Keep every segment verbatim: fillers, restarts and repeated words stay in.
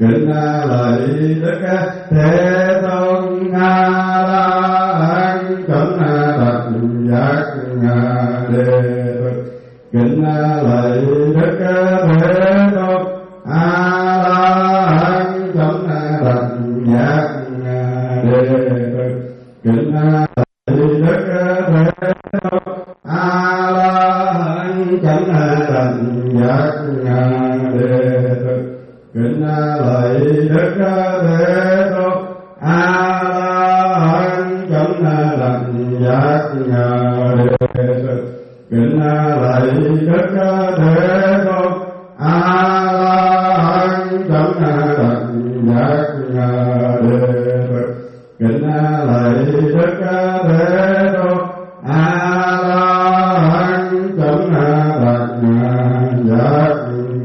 kính lạy Đức Thế Tôn A La Hán chánh đắc giác đề thực. Kính lạy Đức Thế Tôn A La Hán chánh đắc giác đề thực. Kính lạy Đức Thế Tôn A La Hán chánh đắc giác đề thực. Kính lạy Đức Thế Tôn A La Hán chánh đắc giác đề thực. Kính lạy Đức Thế Tôn A La Hán chánh đắc giác đề thực. Kính lạy Đức Thế Tôn A La Hán chánh đắc giác.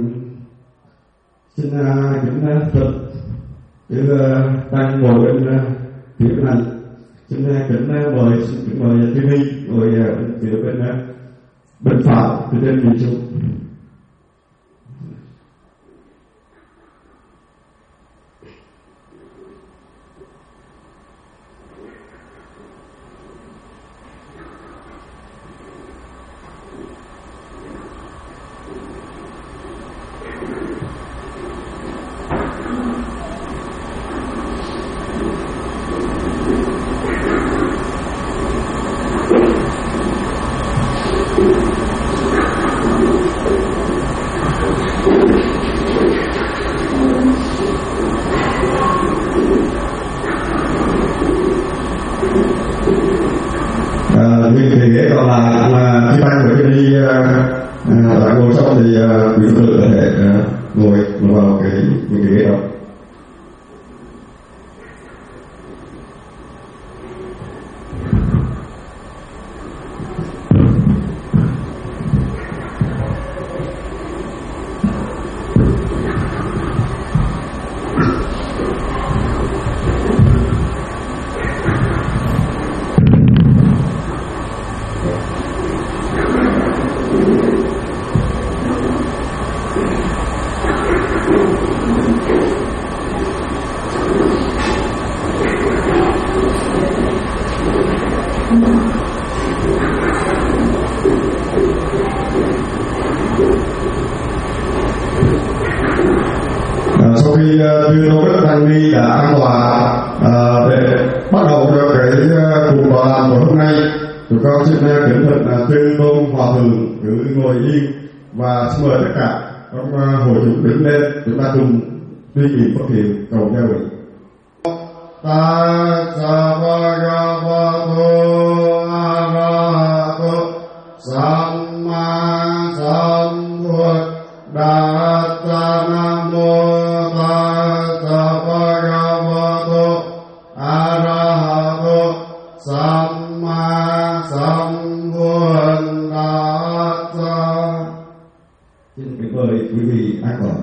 Xin kính Phật chư tăng ngồi bên phía bên này. Xin kính mời xin kính mời chư Ni ngồi bên phía bên bên phải từ trên nhìn xuống. Vì ghế còn lại mà khi tăng với đi lại ngồi xong thì quý vị có thể ngồi vào cái những cái ghế đó. Sau khi tuyên bố các tăng ni đã an tọa để bắt đầu cho cái cuộc tọa đàm của hôm nay, tụi con xin kính thỉnh tuyên tôn hòa thượng cứ ngồi yên và xin mời tất cả các hội chúng đứng lên, chúng ta cùng duy trì phát hiện cầu gia vị. Ta sa va ga va tu a ra tu samma sambuddhassa đa nam mô tassa bhagavato arahato samma sambuddhassa. Xin kính mời quý vị an toàn.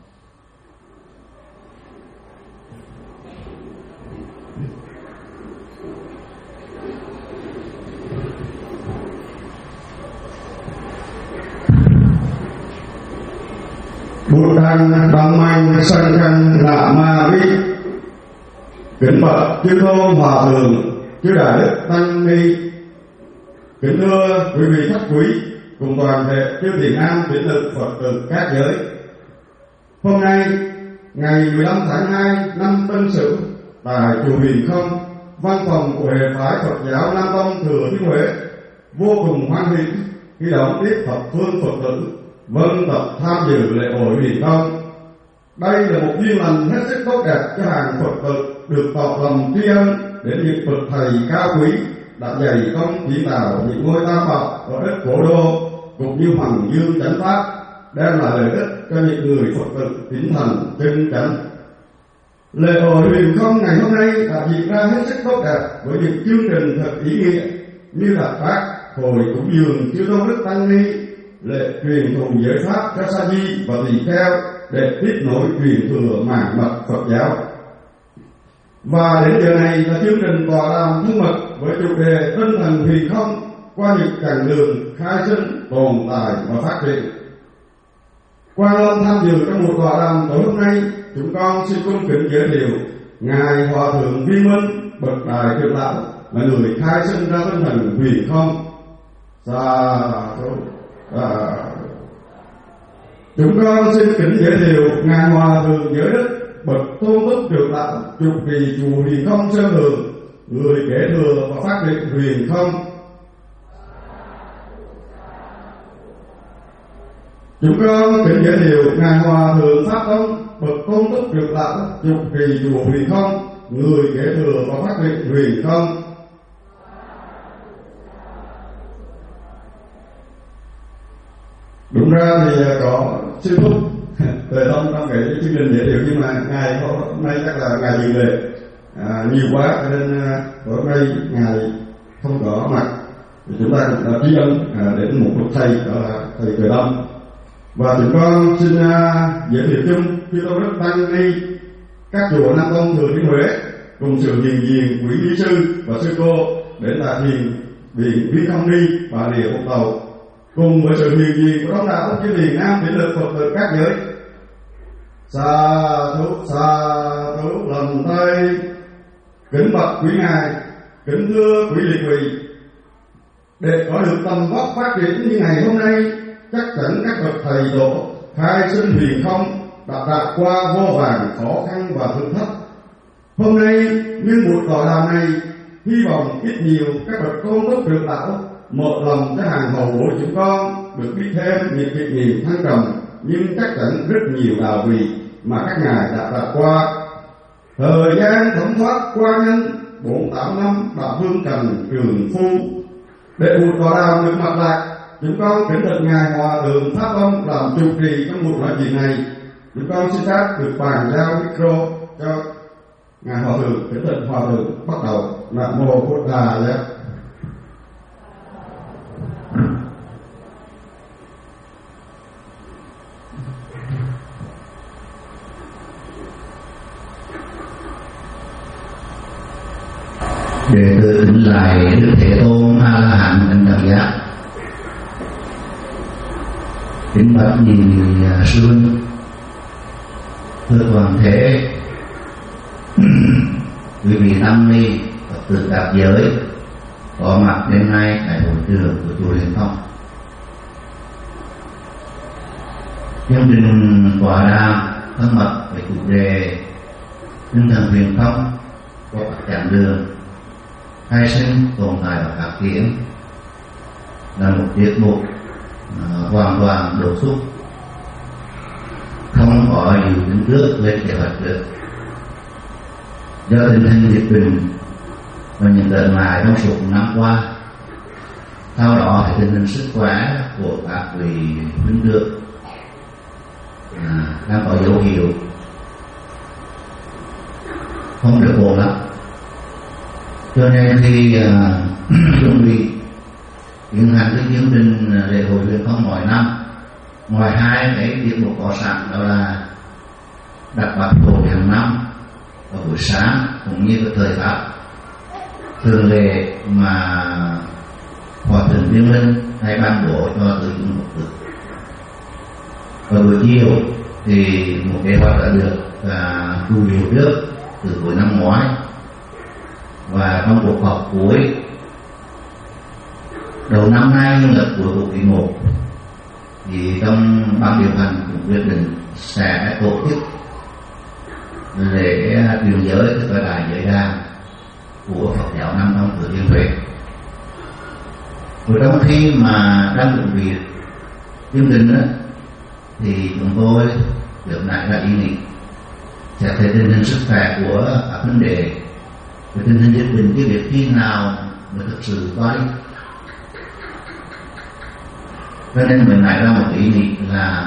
Bụt đăng đăng manh sanh khăn lạ ma vi. Kính bạch chư tôn hòa thượng, chư đại đức tăng ni, kính thưa quý vị khách quý cùng toàn thể chư thiện nam tín lực Phật tử các giới. Hôm nay ngày mười lăm tháng hai năm Tân Sửu, tại chùa Huyền Không, văn phòng của hệ phái Phật giáo Nam Tông Thừa Thiên Huế vô cùng hoan hỷ khi đón tiếp thập phương Phật tử vâng tập tham dự lễ hội Huyền Không. Đây là một duyên lành hết sức tốt đẹp cho hàng Phật tử được tỏ lòng tri ân đến những bậc thầy cao quý đã dày công chỉ tạo những ngôi tam bảo ở đất Cổ Đô cũng như Hoàng Dương Chánh Pháp, đem lại lợi ích cho những người Phật tử tín thành chân chánh. Lễ hội Huyền Không ngày hôm nay đã diễn ra hết sức tốt đẹp với những chương trình thật ý nghĩa như đặt bát hội cúng dường chư tôn đức tăng ni, lễ truyền thụ giới pháp cho sa di và tỳ kheo để tiếp nối truyền thừa màng mật Phật giáo. Và đến giờ này là chương trình tọa đàm thân mật với chủ đề tinh thần huyền không qua những chặng đường khai sinh, tồn tại và phát triển. Quang Long tham dự trong một tọa đàm tối hôm nay chúng con xin cung kính giới thiệu ngài Hòa thượng Vi Minh bậc đại trưởng lão là người khai sinh ra tinh thần huyền không. Sa thú. Chúng con xin kính giới thiệu ngài Hòa thượng Giới Đức bậc tôn túc trưởng lão trụ trì chùa Huyền Không Sơn Thượng, người kế thừa và phát triển huyền không. Chúng con kính giới thiệu ngài Hòa thượng Pháp Tông bậc tôn túc trưởng lão trụ trì chùa Huyền Không, người kế thừa và phát triển huyền không. Đúng ra thì có sư thúc Tề Tông trong cái chương trình giới thiệu, nhưng mà ngài hôm nay chắc là ngài dự lệ à, nhiều quá cho nên hôm nay ngài không có mặt. Thì chúng ta cũng tri ân à, đến một bậc thầy, đó là thầy Tề Tông. Và chúng con xin uh, giới thiệu chung chư tôn đức tăng ni các chùa Nam Tông Thừa Thiên Huế cùng sự hiện diện quý ni sư và sư cô đến tại thiền viện Vi Không Ni Bà Rịa Vũng Tàu, cùng với sự hiện diện của đông đảo chư thiền nam tín lực Phật tử các giới. Sa thú sa thú lầm tay. Kính bạch quý ngài, kính thưa quý liệt vị, để có được tầm vóc phát triển như ngày hôm nay, chắc chắn các bậc thầy tổ khai sinh huyền không đã đạt qua vô vàn khó khăn và thử thách. Hôm nay nhân buổi tọa đàm này, hy vọng ít nhiều các bậc tôn túc trưởng lão mở lòng cho hàng hậu bối chúng con được biết thêm những kinh nghiệm thăng trầm nhưng chắc chắn rất nhiều đạo vị mà các ngài đã đạt qua. Thời gian thấm thoát qua nhanh, bốn tám năm đã vương trần trường phu. Để buổi tọa đàm được mạch lạc, chúng con kính thỉnh ngài Hòa thượng Pháp Tông làm chủ trì trong buổi nói chuyện này. Chúng con xin phép được bàn giao micro cho ngài Hòa thượng. Kính thỉnh Hòa thượng bắt đầu. Nam mô Bổn Đà Giác. Đệ tử kính lại Đức Thế Tôn A La Hán Đảnh Đẳng Giác. Kính bạch nhị sư huynh, thưa toàn thể quý vị tăng ni Phật tử các giới có mặt đêm nay tại hội trường của chùa Huyền Không. Chương trình tọa đàm thân mật về chủ đề tinh thần huyền không có các chặng đường khai sinh, tồn tại và phát triển là một tiết mục uh, hoàn toàn đột xuất, không có dự tính trước, lên kế hoạch trước. Do tình hình dịch bệnh và những đợt ngại trong suốt năm qua, sau đó thì tình hình sức khỏe của các vị huynh trưởng à, đang có dấu hiệu không được ổn lắm. Cho nên khi uh, chuẩn bị tiến hành cái chương trình lễ hội huyền không mỗi năm, ngoài hai cái tiết mục có sẵn đó là đặt bát hội hàng năm vào buổi sáng cũng như cái thời pháp thường lệ mà Hòa thượng Viên Minh hay ban bố cho từ chúng Phật tử. Và buổi chiều thì một kế hoạch đã được uh, chu điều trước từ cuối năm ngoái, và trong cuộc họp cuối đầu năm nay nhưng là của cuộc kỳ một thì trong ban điều hành cũng quyết định sẽ tổ chức lễ truyền giới, tức là đại giới đàn của Phật giáo Nam Tông Thừa Thiên Huế. Và trong khi mà đang chuẩn bị chương trình đó, thì chúng tôi được nảy ra ý nghĩ sẽ thấy tình hình sức khỏe của các vấn đề về tình hình dịch bệnh chưa biết khi nào mới thực sự qua đi. Cho nên mình nảy ra một ý nghĩ là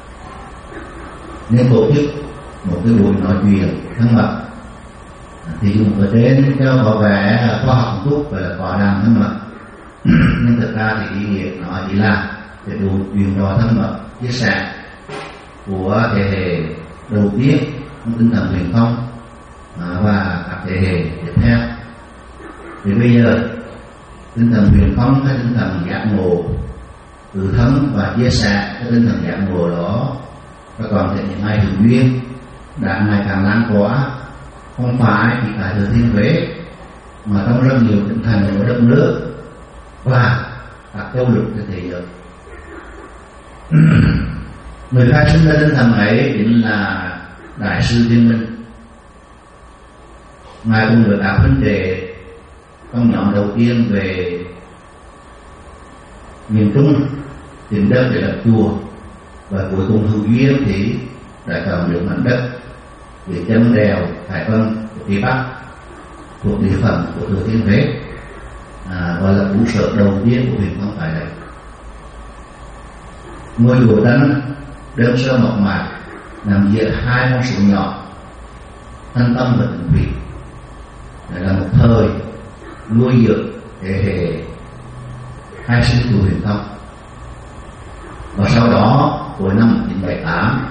nên tổ chức một cái buổi nói chuyện thân mật, thì dùng ở trên cho có vẻ khoa học một chút, và là tọa đàm thân mật. Nhưng thực ra thì ý nghĩa nó chỉ là để buổi truyền trò thân mật chia sẻ của thế hệ đầu tiên trong tinh thần huyền không và các thế hệ tiếp theo. Thì bây giờ tinh thần huyền không hay tinh thần giác ngộ tự thân và chia sẻ cái tinh thần giác ngộ đó, các toàn thể những ai hữu duyên đã ngày càng lan tỏa không phải chỉ tại Thừa Thiên Huế mà trong rất nhiều tỉnh thành của đất nước và các châu lục trên thế giới. Người khai sinh ra tinh thần ấy chính là Đại sư Viên Minh. Ngài cùng với các huynh đệ trong nhóm đầu tiên về miền Trung tìm đất để lập chùa, và cuối cùng hữu duyên thì đã chọn được mảnh đất dưới chân đèo Hải Vân của phía Bắc thuộc địa phận của Thừa Thiên Huế, à, gọi là trụ sở đầu tiên của huyện Phong tại đây. Ngôi chùa Trấn đơn sơ mộc mạc nằm giữa hai con suối nhỏ Thanh Tâm và Tịnh Thủy. Đây là một thời nuôi dưỡng thế hệ hai sinh của huyện Phong. Và sau đó cuối năm một nghìn chín trăm bảy mươi tám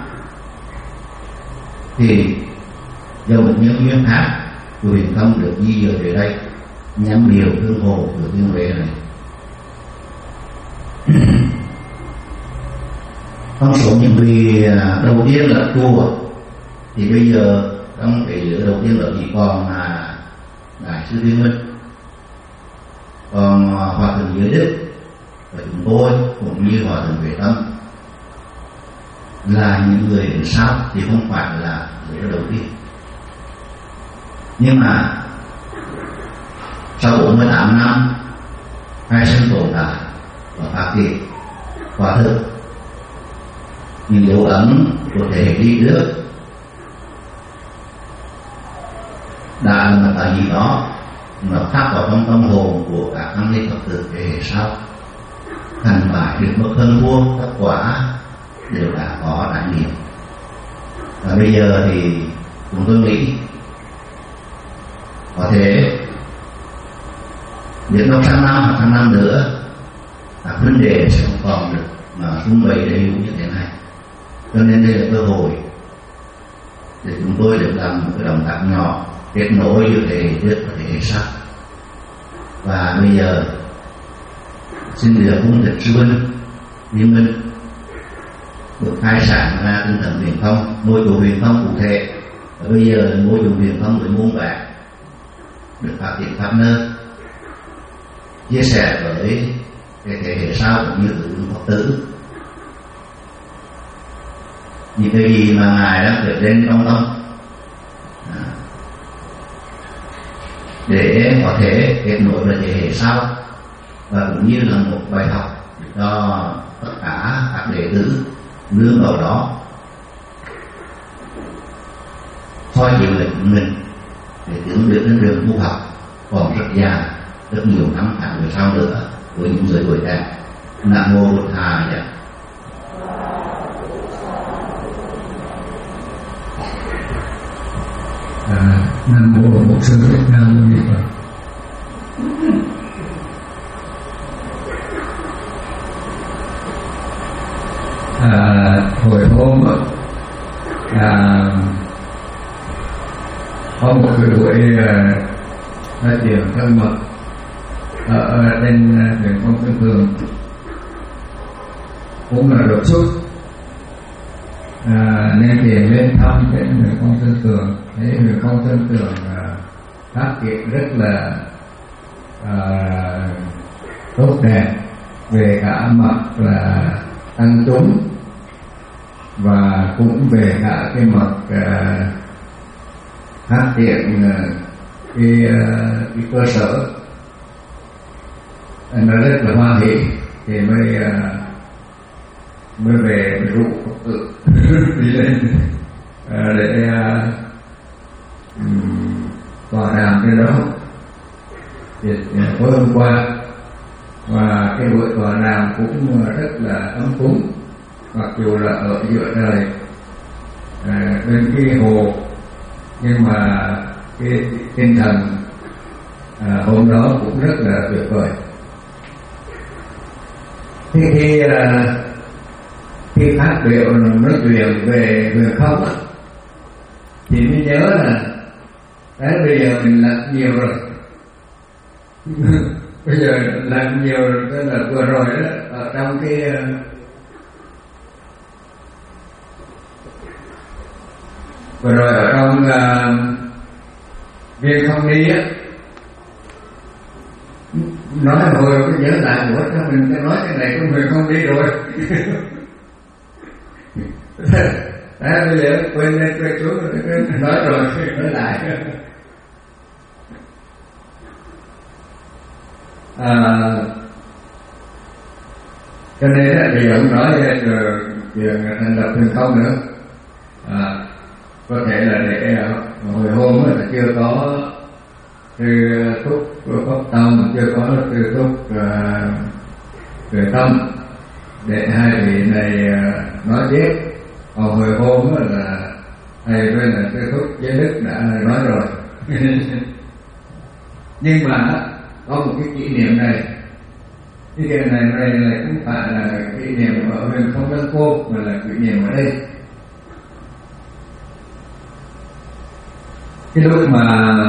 thì do một nhân duyên khác, huyện Phong được di dời về đây nhằm điều thương hồ Thừa Thiên Huế này. Trong số những vị đầu tiên là chùa thì bây giờ trong cái lứa đầu tiên là chỉ còn là Đại sư Viên Minh, còn Hòa thượng Giới Đức và chúng tôi cũng như Hòa thượng Huệ Tâm là những người đứng sau thì không phải là lứa đầu tiên. Nhưng mà sau bốn mươi tám năm hai sinh tồn tại và phát triển, quả thực những dấu ấn của thế hệ đi trước đã là một cái gì đó nó khắc vào trong tâm hồn của các anh ni Phật tử thế hệ sau. Thành bại được mất hơn thua, tất quả đều đã có trải nghiệm. Và bây giờ thì chúng tôi nghĩ có thể biết đâu sang năm hoặc sang năm nữa các vấn đề sẽ không còn được mà xung bày đầy đủ như thế này. Cho nên đây là cơ hội để chúng tôi được làm một cái động tác nhỏ kết nối giữa thế hệ trước và thế hệ sau. Và bây giờ xin được cung tịch sư huynh Viên Minh được khai sản ra tinh thần huyền thông, ngôi chùa huyền thông cụ thể. Và bây giờ ngôi chùa huyền thông với muôn vạn được phát triển khắp nơi, chia sẻ với cái thế hệ sau cũng như từ Phật tử những cái gì mà ngài đã khởi lên trong tâm à, để có thể kết nối với thế hệ sau, và cũng như là một bài học cho tất cả các đệ tử nương vào đó soi chịu lệnh của mình để tiến được đến đường tu học còn rất dài, rất nhiều năm tháng về sau nữa với những người tuổi trẻ. Nam mô Bụt Thầy vậy. À, Nam mô Bổn Sư Thích Ca Mâu Ni Phật. À, hồi hôm à, có một cái buổi nói chuyện thân mật ở trên huyện Phong Sơn Tường, cũng là đột xuất à, nên tiền lên thăm đến huyện Phong Sơn Tường. Thấy huyện Phong Sơn Tường à, phát triển rất là à, tốt đẹp về cả mặt là tăng chúng và cũng về cả cái mặt à, phát triển à, cái, à, cái cơ sở. Nó rất là hoan hỷ thì mới à, mới về mới rủ Phật tử đi lên à, để à, tọa đàm trên đó. Thì tối hôm qua và cái buổi tọa đàm cũng rất là ấm cúng, mặc dù là ở giữa trời à, bên cái hồ, nhưng mà cái tinh thần à, hôm đó cũng rất là tuyệt vời. Thì khi à, khi phát biểu nói chuyện về về không thì mới nhớ là đấy, bây giờ mình làm nhiều rồi bây giờ làm nhiều rồi, tức là vừa rồi đó ở trong cái Vừa rồi ở trong uh, viên không đi á, nói hồi cái nhớ lại của cho mình nói cái này trong viên không đi rồi. À, bây giờ quên lên quên xuống nói rồi nói lại. À, cho nên là thì ông nói việc thành lập huyền không nữa, à, có thể là để hồi hôm là chưa có tư thúc pháp tâm, chưa có tư thúc về tâm để hai vị này nói tiếp. Còn hồi hôm là thầy bên là tư thúc với đức đã nói rồi. Nhưng mà có một cái kỷ niệm này, cái kỷ niệm này này cũng phải là kỷ niệm ở bên không Lăng Cô, mà là kỷ niệm ở đây. Cái lúc mà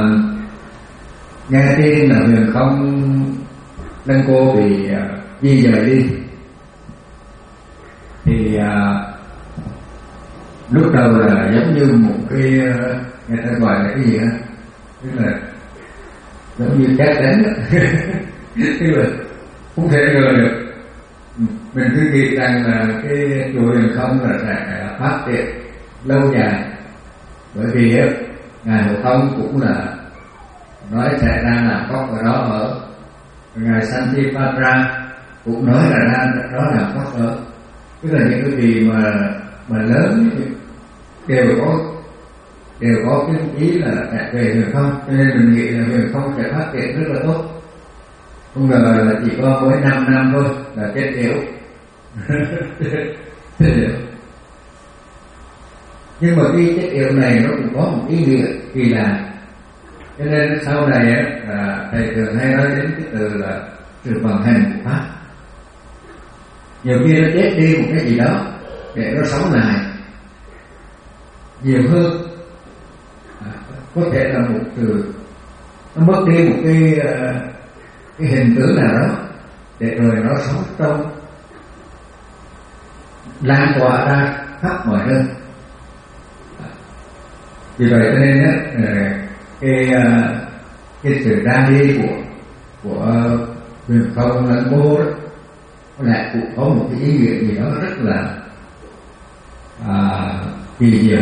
nghe tin là huyền không Lăng Cô bị di dời đi thì uh, lúc đầu là giống như một cái người ta gọi là cái gì đó, tức là giống như chắc đánh. Tức là không thể ngờ được. Mình cứ nghĩ rằng là cái chùa huyền không là sẽ phát triển lâu dài, bởi vì ngài Hộ Tông cũng là nói sẽ ra làm cốc ở đó ở, ngài Santipatra cũng nói là ra đó làm cốc ở. Tức là những cái gì mà mà lớn đều có đều có cái ý là về huyền không, cho nên mình nghĩ là huyền không sẽ phát triển rất là tốt. Không ngờ là chỉ có mỗi năm năm thôi là chết yếu. Nhưng mà cái chết yếu này nó cũng có một ý nghĩa kỳ lạ, cho nên sau này á là thầy thường hay nói đến cái từ là sự vận hành của pháp. Nhiều khi nó chết đi một cái gì đó để nó sống lại nhiều hơn, à, có thể là một từ nó mất đi một cái cái hình tướng nào đó để rồi nó sống trong lan tỏa ra khắp mọi nơi. Vì vậy cho nên á cái cái sự ra đi của của huyền không Lăng Cô đó nó lại cũng có một cái ý nghĩa gì đó rất là à, kỳ diệu.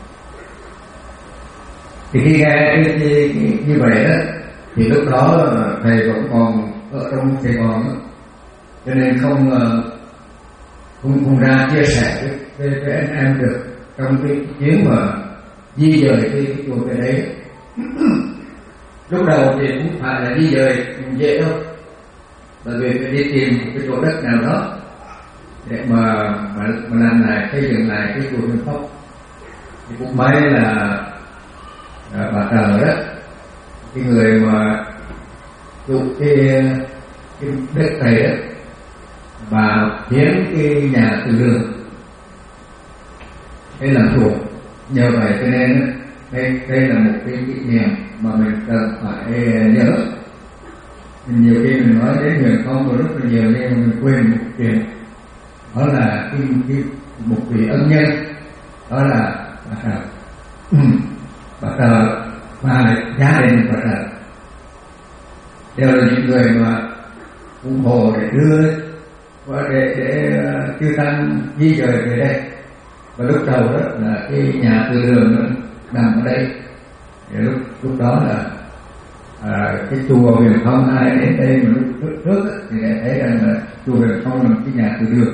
Thì khi nghe cái, cái, cái, như vậy đó thì lúc đó thầy vẫn còn ở trong Sài Gòn đó, cho nên không không không ra chia sẻ với, với, với anh em được trong cái chuyến mà di dời cái, cái chùa về đấy. Lúc đầu thì cũng phải là di dời dễ đâu, bởi vì phải đi tìm một cái chỗ đất nào đó để mà mà, mà làm lại xây dựng lại cái chùa huyền không. Thì cũng may là à, bà Tờ đó, cái người mà chụp cái cái đất này đó, bà hiến cái nhà từ đường để làm chùa. Nhờ vậy cho nên đây đây là một cái kỷ niệm mà mình cần phải nhớ. Nhiều khi mình nói đến huyền không rồi rất là nhiều, nhưng mình quên một chuyện, đó là cái, cái một vị ân nhân, đó là bà Tờ. Bà Tờ và gia đình bà Tờ đều là những người mà ủng hộ để đưa và để để chư tăng di dời về đây. Và lúc đầu đó là cái nhà từ đường nó nằm ở đây, thì lúc lúc đó là à, cái chùa huyền không ai đến đây mà lúc trước, trước thì để thấy rằng là chùa huyền không là cái nhà từ đường,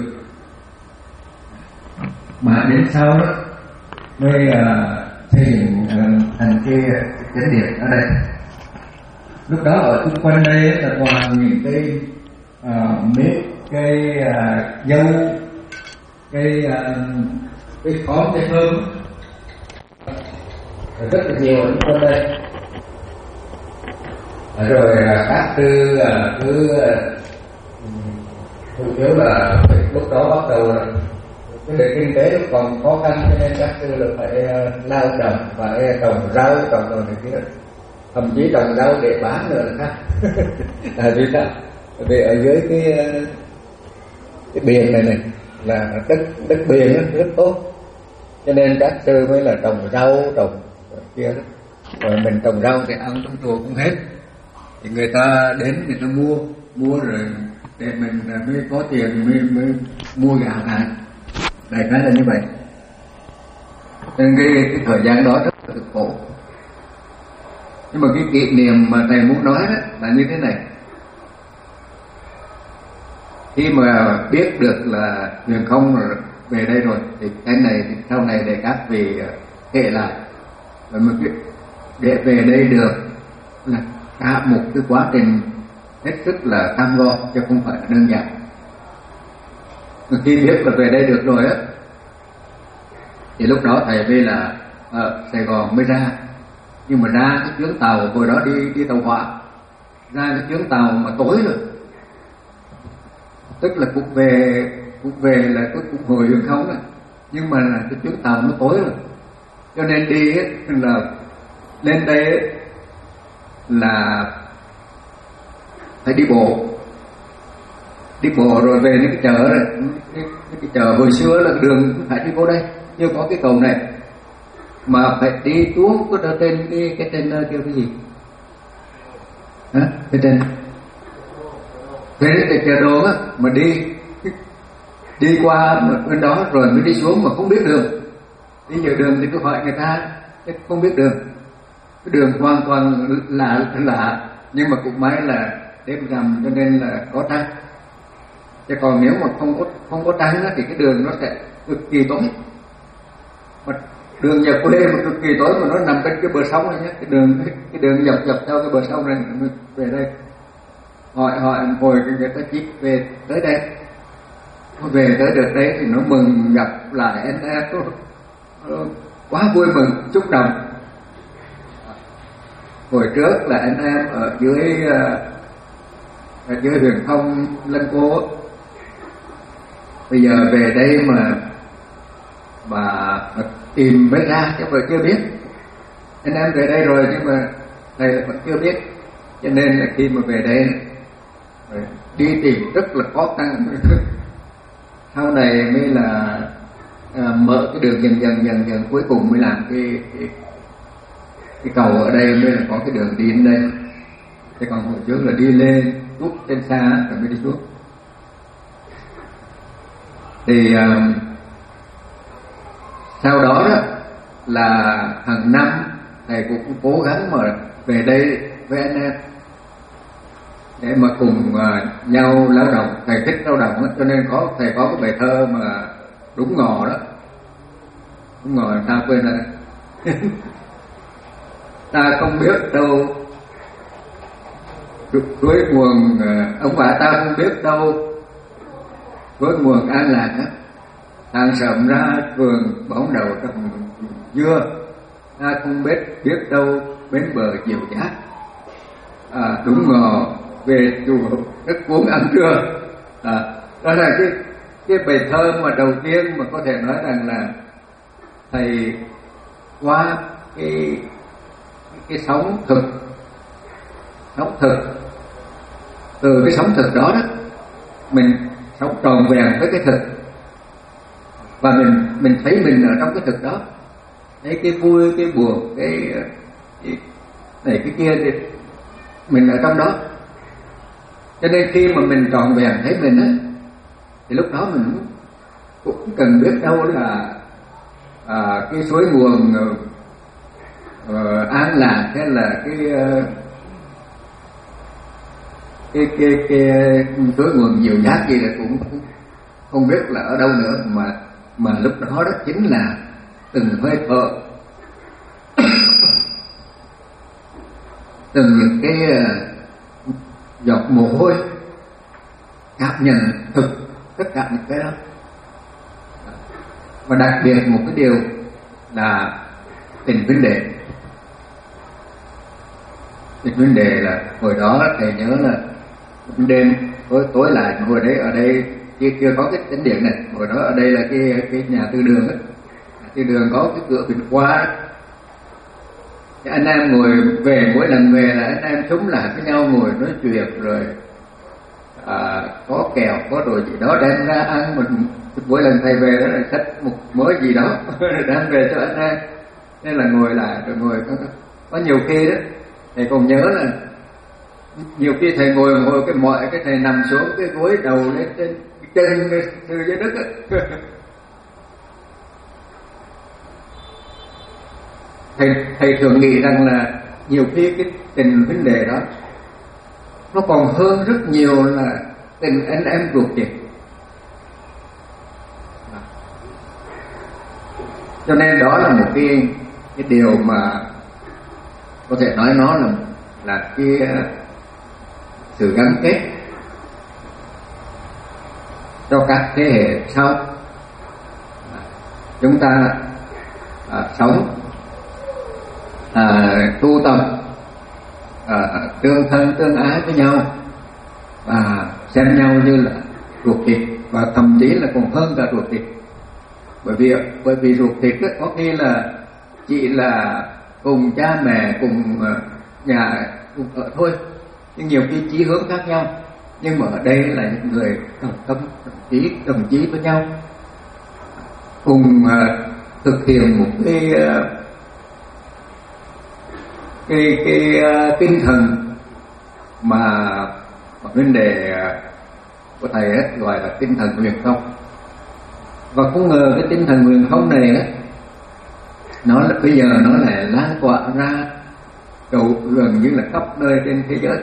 mà đến sau đó mới à, xây dựng uh, thành cái chánh điện ở đây. Lúc đó ở xung quanh đây là toàn những cái uh, mít, cây uh, dâu, cây uh, cái khóm, cái thơm, rất là nhiều ở xung quanh đây. Rồi các tư uh, cứ chủ yếu là lúc đó bắt đầu là cái đời kinh tế còn khó khăn, cho nên các sư là phải uh, lao trồng, phải trồng rau, trồng rồi này kia, thậm chí trồng rau để bán nữa là khác. Là vì sao? Vì ở dưới cái cái biển này này là đất đất biển rất tốt, cho nên các sư mới là trồng rau trồng kia đó. Rồi mình trồng rau thì ăn trong chùa cũng hết, thì người ta đến người ta mua mua rồi để mình mới có tiền thì mới, mới mua gạo lại, đại khái là như vậy. Nên cái, cái thời gian đó rất là cực khổ. Nhưng mà cái kỷ niệm mà thầy muốn nói đó là như thế này: khi mà biết được là Huyền Không về đây rồi thì cái này thì sau này để các vị kể lại, và mà để về đây được là cả một cái quá trình hết sức là cam go, chứ không phải là đơn giản. Mà khi biết là về đây được rồi á, thì lúc đó thầy mới là ở Sài Gòn mới ra. Nhưng mà ra cái chuyến tàu hồi đó đi đi tàu hỏa, ra cái chuyến tàu mà tối rồi, tức là cũng về cũng về là cũng, cũng hồi Huyền Không á, nhưng mà là cái chuyến tàu nó tối rồi, cho nên đi ấy, là lên đây ấy, là phải đi bộ đi bộ rồi về đến cái chợ rồi cái, cái chợ hồi xưa là đường phải đi vô đây, chưa có cái cầu này mà phải đi xuống cái trên cái cái trên kêu cái gì hả cái trên về đến chợ đồ á, mà đi đi qua bên đó rồi mới đi xuống mà không biết đường, đi giờ đường thì cứ hỏi người ta không biết đường, cái đường hoàn toàn lạ lạ, nhưng mà cũng may là đêm rằm cho nên là có trăng, chứ còn nếu mà không có không có trăng thì cái đường nó sẽ cực kỳ tối. Mà đường nhà quê mà cực kỳ tối mà nó nằm trên cái bờ sông này nhé, cái đường cái đường dọc dọc theo cái bờ sông này về đây hỏi hỏi hồi người ta chỉ về tới đây, về tới được đấy thì nó mừng gặp lại anh em, quá vui mừng chúc đồng. Hồi trước là anh em ở dưới ở dưới Huyền Không Lân Cô, bây giờ về đây mà mà, mà tìm mới ra, chứ mà chưa biết. Anh em về đây rồi nhưng mà thầy vẫn chưa biết, cho nên là khi mà về đây đi tìm rất là khó khăn. Sau này mới là à, mở cái đường dần dần dần dần cuối cùng mới làm cái cái, cái cầu ở đây mới là có cái đường đi đến đây. Thế còn hồi trước là đi lên chút trên xa rồi mới đi xuống. Thì à, sau đó, đó là hàng năm thầy cũng cố gắng mà về đây với anh em để mà cùng uh, nhau lao động. Thầy thích lao động đó, cho nên có thầy có cái bài thơ mà đúng ngò đó, đúng ngò ta quên rồi. Ta không biết đâu cuối nguồn uh, ông bà ta không biết đâu cuối nguồn an lạc á, hàng sớm ra vườn bóng đầu trồng dưa, ta không biết biết đâu bến bờ chiều chát, à, đúng ngò về chùa rất cuốn ăn trưa. À, đó là cái cái bài thơ mà đầu tiên mà có thể nói rằng là thầy qua cái cái sống thực sống thực từ cái sống thực đó đó mình sống tròn vẹn với cái thực, và mình mình thấy mình ở trong cái thực đó, thấy cái vui cái buồn cái, cái này cái kia thì mình ở trong đó. Cho nên khi mà mình tròn vẹn thấy mình á, thì lúc đó mình cũng cần biết đâu là à, cái suối nguồn uh, an lạc hay là cái uh, cái cái cái suối nguồn dịu dắt gì là cũng không biết là ở đâu nữa, mà mà lúc đó đó chính là từng hơi thở, từng những cái uh, giọt mồ hôi cảm nhận thực tất cả những cái đó. Và đặc biệt một cái điều là tình huynh đệ. Tình huynh đệ là hồi đó thầy nhớ là đêm tối tối lại, hồi đấy ở đây chưa chưa có cái chánh điện này, hồi đó ở đây là cái cái nhà tư đường ấy, tư đường có cái cửa bình qua. Thì anh em ngồi về, mỗi lần về là anh em chúng lại với nhau ngồi nói chuyện, rồi à, có kẹo có đồ gì đó đem ra ăn, mình mỗi lần thầy về đó là xách một mớ gì đó đem về cho anh em, nên là ngồi lại rồi ngồi có, có nhiều khi đó thầy còn nhớ là nhiều khi thầy ngồi ngồi cái mọi cái thầy nằm xuống cái gối đầu lên trên cái chân cái từ dưới đất á. thầy thầy thường nghĩ rằng là nhiều khi cái tình vấn đề đó nó còn hơn rất nhiều là tình anh em ruột thịt. Cho nên đó là một cái cái điều mà có thể nói nó là là cái sự gắn kết cho các thế hệ sau. Chúng ta à, sống à, tu tập à, tương thân tương ái với nhau và xem nhau như là ruột thịt, và thậm chí là còn hơn cả ruột thịt. Bởi vì bởi vì ruột thịt ấy, có khi là chỉ là cùng cha mẹ cùng nhà cùng ở thôi, nhưng nhiều khi chí hướng khác nhau, nhưng mà ở đây là những người đồng tâm đồng chí đồng chí với nhau, cùng uh, thực hiện một cái uh, cái cái uh, tinh thần mà vấn đề uh, của thầy ấy, gọi là tinh thần huyền không. Và không ngờ cái tinh thần huyền không này ấy, nó là bây giờ nó lại lan tỏa ra cầu gần như là khắp nơi trên thế giới.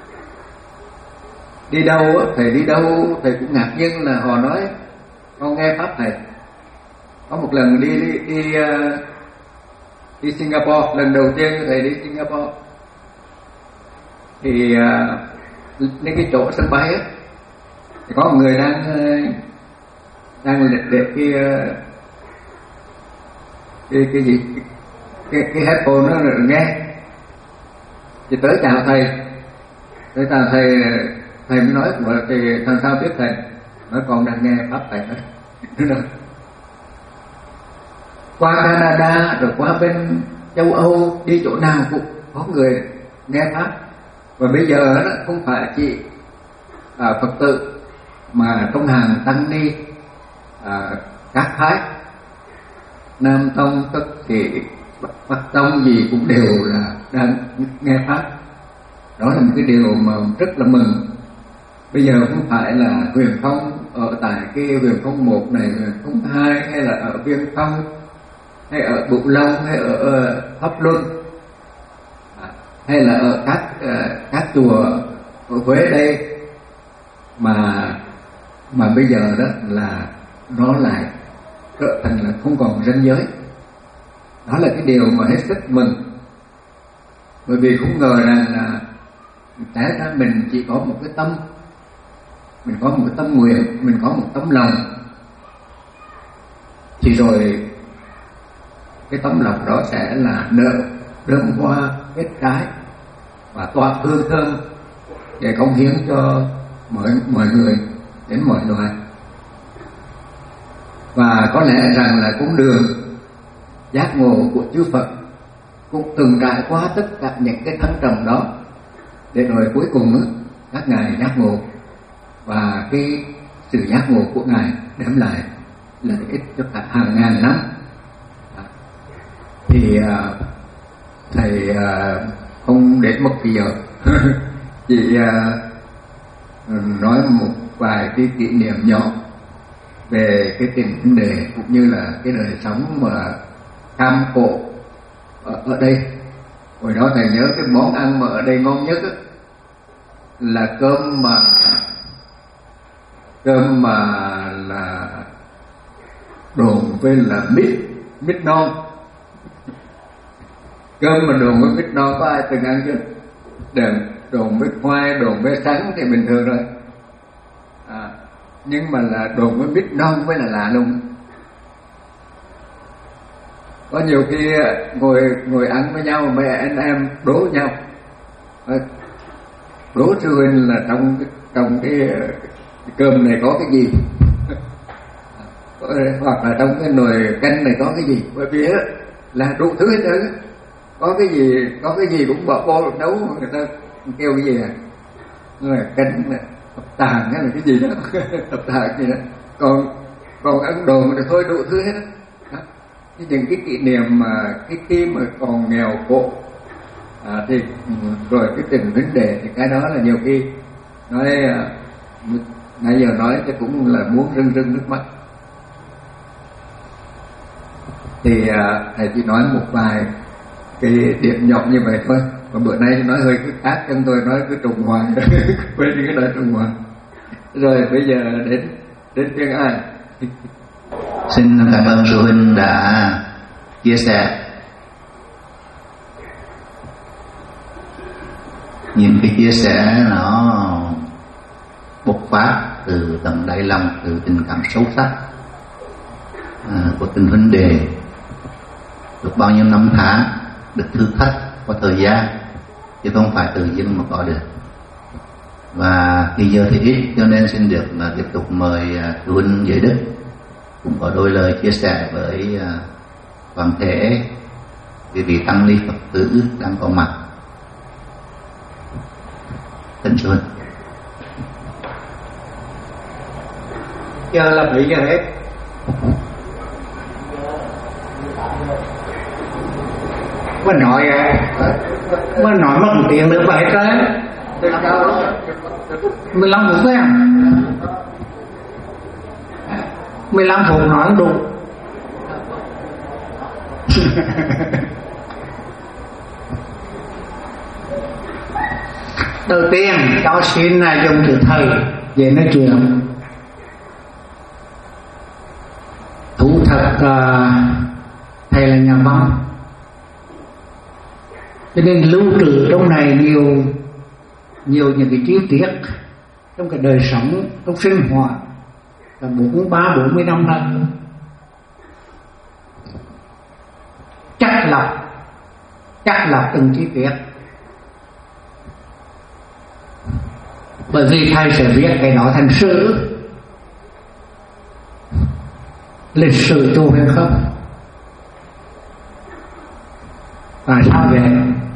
Đi đâu thầy đi đâu thầy cũng ngạc nhiên là họ nói con nghe pháp thầy. Có một lần đi đi đi, uh, đi Singapore, lần đầu tiên thầy đi Singapore thì uh, đến cái chỗ sân bay á thì có một người đang uh, đang liệt liệt cái cái cái gì cái cái headphone nó rồi nghe, thì tới chào thầy, tới chào thầy thầy mới nói mà thì thằng sao biết thầy, nói con đang nghe pháp thầy đấy. Qua Canada rồi qua bên châu Âu đi chỗ nào cũng có người nghe pháp. Và bây giờ đó không phải chỉ à, Phật tử mà trong hàng tăng ni à, các phái Nam tông tức thì Bắc tông gì cũng đều là đang nghe pháp. Đó là một cái điều mà rất là mừng. Bây giờ không phải là huyền không ở tại cái huyền không một này, huyền không hai, hay là ở Viên Phong, hay ở Bụi Long, hay ở, ở Pháp Luân, hay là ở các các chùa ở Huế đây, mà mà bây giờ đó là nó lại trở thành là không còn ranh giới. Đó là cái điều mà hết sức mừng. Bởi vì không ngờ rằng là té ra mình chỉ có một cái tâm, mình có một cái tâm nguyện, mình có một tấm lòng, thì rồi cái tấm lòng đó sẽ là nở đơm hoa kết trái và tỏa hương thơm để cống hiến cho mọi mọi người đến mọi loài. Và có lẽ rằng là cũng đường giác ngộ của chư Phật cũng từng trải qua tất cả những cái thăng trầm đó, để rồi cuối cùng đó, các ngài giác ngộ, và cái sự giác ngộ của ngài đem lại lợi ích cho cả hàng ngàn năm. Thì uh, thầy uh, không để mất bây giờ chỉ uh, nói một vài cái kỷ niệm nhỏ về cái tình vấn đề cũng như là cái đời sống mà cam khổ ở, ở đây. Hồi đó thầy nhớ cái món ăn mà ở đây ngon nhất á, là cơm mà cơm mà là đồn với là mít mít non. Cơm mà đồn với mít non có ai từng ăn chưa? Đồn đồn với khoai, đồn với sắn thì bình thường rồi. À, nhưng mà là đồn với mít non mới là lạ luôn. Có nhiều khi ngồi ngồi ăn với nhau, mấy anh em đố nhau, đố sư huynh là trong trong cái, cái cơm này có cái gì, hoặc là trong cái nồi canh này có cái gì. Bởi vì là đủ thứ hết trơn, có cái gì có cái gì cũng bỏ vô nấu, người ta kêu cái gì à, người canh này, tập tàng hay là cái gì đó tập tàng gì đó. Còn Còn Ấn Độ mà thôi đủ thứ hết đó. Những cái kỷ niệm mà cái khi mà còn nghèo khổ à, thì rồi cái tình vấn đề thì cái đó là nhiều khi nói nãy giờ nói thì cũng là muốn rưng rưng nước mắt. Thì à, thầy chỉ nói một vài cái điểm nhọc như vậy thôi. Còn bữa nay nói hơi cứ khác, chân tôi nói cứ trùng hoài quên đi cái đời trùng hoài. Rồi bây giờ đến đến phiên ai? Xin cảm ơn sư huynh đã chia sẻ những cái chia sẻ nó bộc phát từ tận đáy lòng, từ tình cảm sâu sắc à, của từng vấn đề, được bao nhiêu năm tháng, được thử thách qua thời gian, chứ không phải tự nhiên mà có được. Và thì giờ thì ít, cho nên xin được mà tiếp tục mời sư huynh Giới Đức cũng có đôi lời chia sẻ với toàn thể quý vị tăng ni Phật tử đang có mặt. Thỉnh sư huynh. Giờ là bảy giờ hết. Mà nói mà nói mất một tiếng nữa phải cái mười lăm phút à? mười lăm phút nói không đủ. Đầu tiên cháu xin là dùng chữ thầy về nói chuyện. Thú thật uh, thầy là nhà văn, cho nên lưu trữ trong này nhiều nhiều những cái chi tiết trong cái đời sống, trong sinh hoạt là bốn ba bốn mươi năm nay, chắc lọc chắc lọc từng chi tiết. Bởi vì thầy sẽ viết cái đó thành sử, lịch sử tu hay không. Tại sao vậy?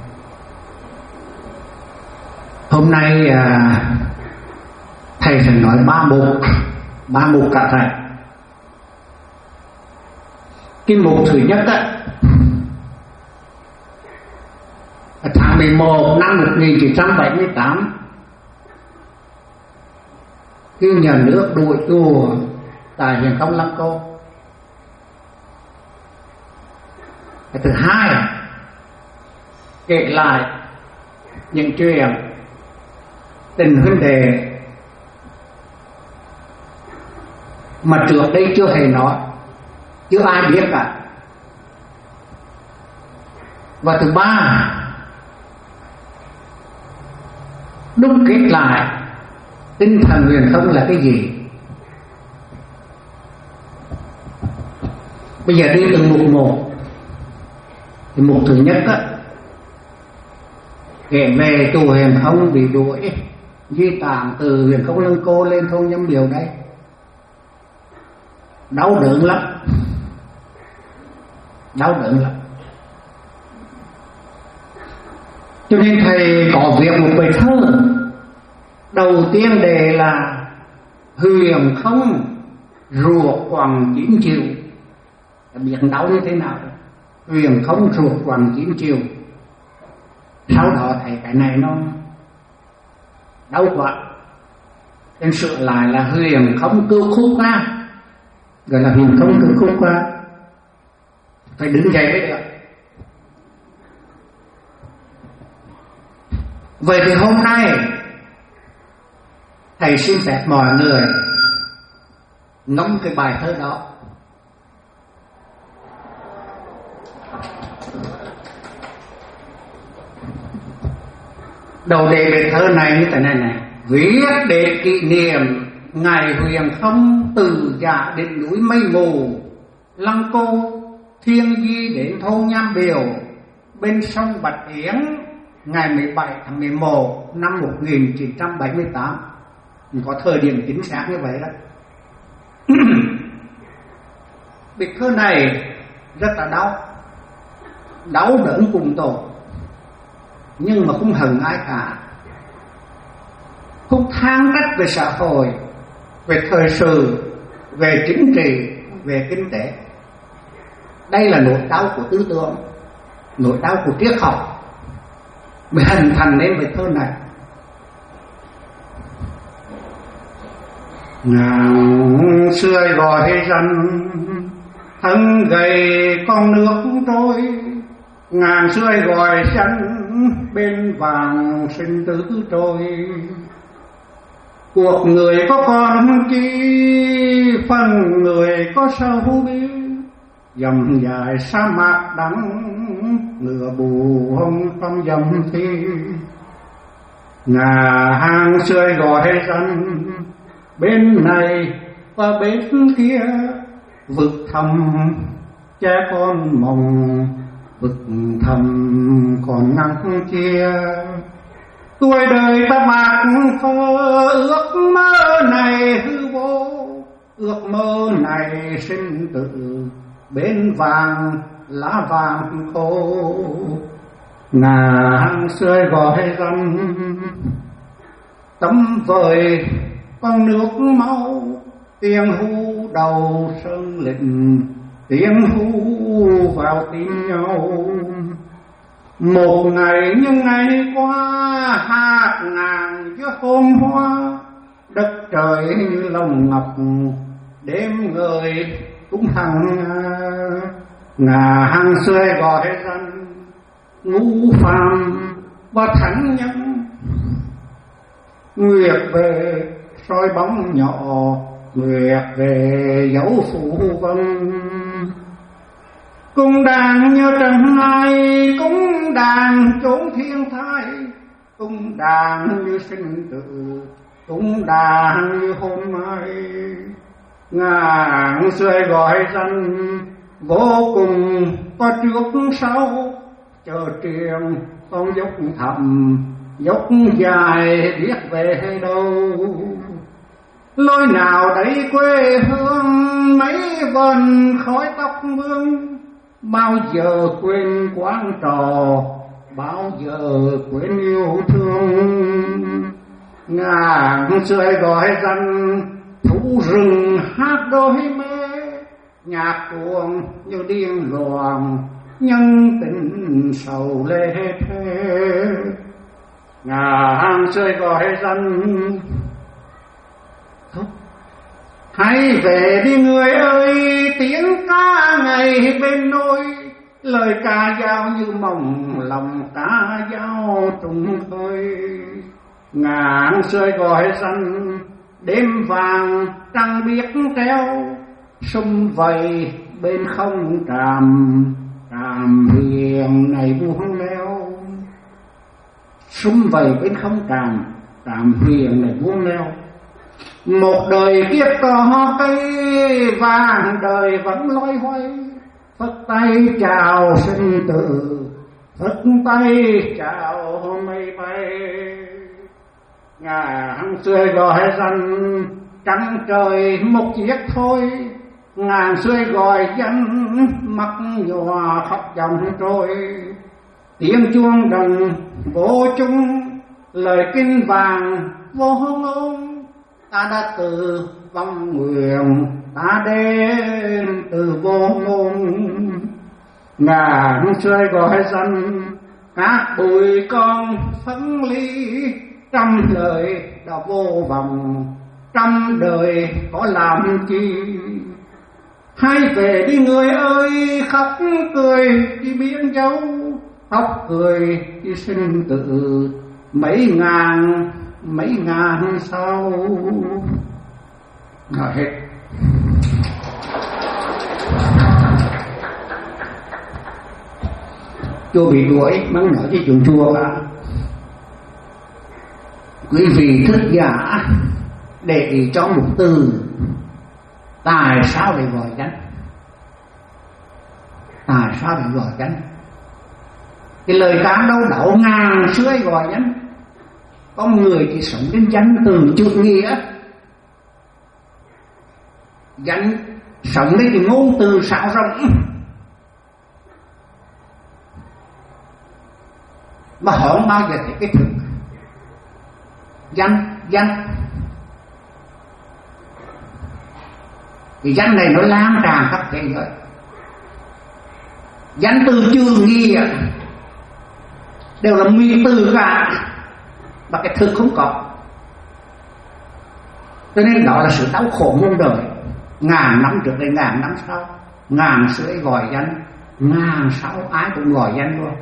Hôm nay à, thầy sẽ nói ba mục, ba mục cả thầy. Cái mục thứ nhất á, tháng mười một năm một nghìn chín trăm bảy mươi tám, khi nhà nước đuổi chùa tại huyện Công Lăng Cô. Cái thứ hai, kể lại những chuyện tình huynh đệ mà trước đây chưa hề nói, chưa ai biết cả. Và thứ ba, đúc kết lại tinh thần huyền không là cái gì. Bây giờ đi từng mục một. Thì mục thứ nhất á, kể về chùa Huyền Không bị đuổi di tản từ Huyền Không Lăng Cô lên thôn Nhâm Điều đây, đau đớn lắm, đau đớn lắm. Cho nên thầy có viết một bài thơ. Đầu tiên đề là Huyền Không ruột quằn chín chiều. Biết đau như thế nào? Huyền Không ruột quằn chín chiều. Sau đó thầy cái này nó đau quá, nên sửa lại là Huyền Không cứu khúc ra, gọi là Huyền Không cứu khúc ra. Phải đứng dậy mới được. Vậy thì hôm nay thầy xin phép mọi người ngẫm cái bài thơ đó. Đầu đề bài thơ này như thế này này: viết để kỷ niệm ngày Huyền Không từ dạ đến núi Mây Mù, Lăng Cô thiên di đến thôn Nham Biểu bên sông Bạch Yến, ngày mười bảy tháng mười một năm một nghìn chín trăm bảy mươi tám. Mình có thời điểm chính xác như vậy đó. Bài thơ này rất là đau, đau đớn cùng tổ, nhưng mà không hận ai cả, không than trách về xã hội, về thời sự, về chính trị, về kinh tế. Đây là nỗi đau của tư tưởng, nỗi đau của triết học mới hình thành nên bài thơ này. Ngàn xưa gọi rằng thân gầy con nước trôi, ngàn xưa gọi xanh bên vàng sinh tử trôi. Cuộc người có con chi, phần người có sâu biết, dầm dài sa mạc đắng ngựa bù hông trong dầm thi. Ngà hàng xưa gọi rằng bên này và bên kia, vực thầm cha con mong, vực thầm còn nắng chia. Tuổi đời ta bạc phơ, ước mơ này hư vô, ước mơ này sinh tử bên vàng lá vàng khô. Ngàn xưa gọi rằng tấm vời con nước máu, tiếng hú đầu sơn lịnh, tiếng hú vào tim nhau. Một ngày như ngày qua, hạt ngàn giữa hôm hoa, đất trời lòng ngọc đêm người cũng hằng. Ngàn xưa gọi rằng ngũ phàm và thánh nhân, nguyệt về soi bóng nhỏ, nguyệt về dấu phủ vân. Cung đàn như trần ai, cung đàn chốn thiên thai, cung đàn như sinh tử, cung đàn như hôm nay. Ngàn xưa gọi rằng vô cùng có trước sau, chờ triền con dốc thầm, dốc dài biết về đâu. Lối nào đấy quê hương mấy vần khói tóc vương, bao giờ quên quán trò, bao giờ quên yêu thương. Ngàn xưa gọi rằng thú rừng hát đôi mê, nhạc cuồng như điên loạn, nhân tình sầu lê thế. Ngàn xưa gọi rằng hãy về đi người ơi, tiếng ca ngày bên nôi, lời ca dao như mộng lòng ca dao trùng khơi. Ngàn xưa gọi rằng đêm vàng trăng biết treo, sum vầy bên không tràm, tràm huyền này buông leo. Sum vầy bên không tràm, tràm huyền này buông leo. Một đời kiếp có cây vàng, đời vẫn loay hoay, phất tay chào sinh tử, phất tay chào mây bay. Ngàn xưa gọi rằng trăng trời một chiếc thôi, ngàn xưa gọi dân mắt nhòa khóc dòng trôi. Tiếng chuông đồng vô chung, lời kinh vàng vô ngôn, ta đã từ vong nguyện, ta đến từ vô ngôn. Ngàn xưa gọi rằng các bụi con phân ly, trăm lời đã vô vọng, trăm đời có làm chi. Hãy về đi người ơi, khóc cười đi biến dấu, khóc cười đi sinh tử, mấy ngàn mấy ngàn sau. Nói hết. Chùa bị đuổi mắng nói với chủ chùa là quý vị thức giả để ý cho một từ, tại sao lại gọi chánh? Tại sao lại gọi chánh? Cái lời ca đâu đậu ngàn xưa gọi chánh. Con người chỉ sống đến danh từ chữ nghĩa, danh sống đến cái ngôn từ xạo rộng, mà họ không bao giờ thấy cái thực. Danh danh Cái danh này nó lan tràn khắp thế giới. Danh từ chữ nghĩa đều là mỹ từ cả, mà cái thực không có. Cho nên đó là sự đau khổ muôn đời. Ngàn năm trước đây, ngàn năm sau, ngàn rưỡi gọi danh, ngàn sau ai cũng gọi danh luôn.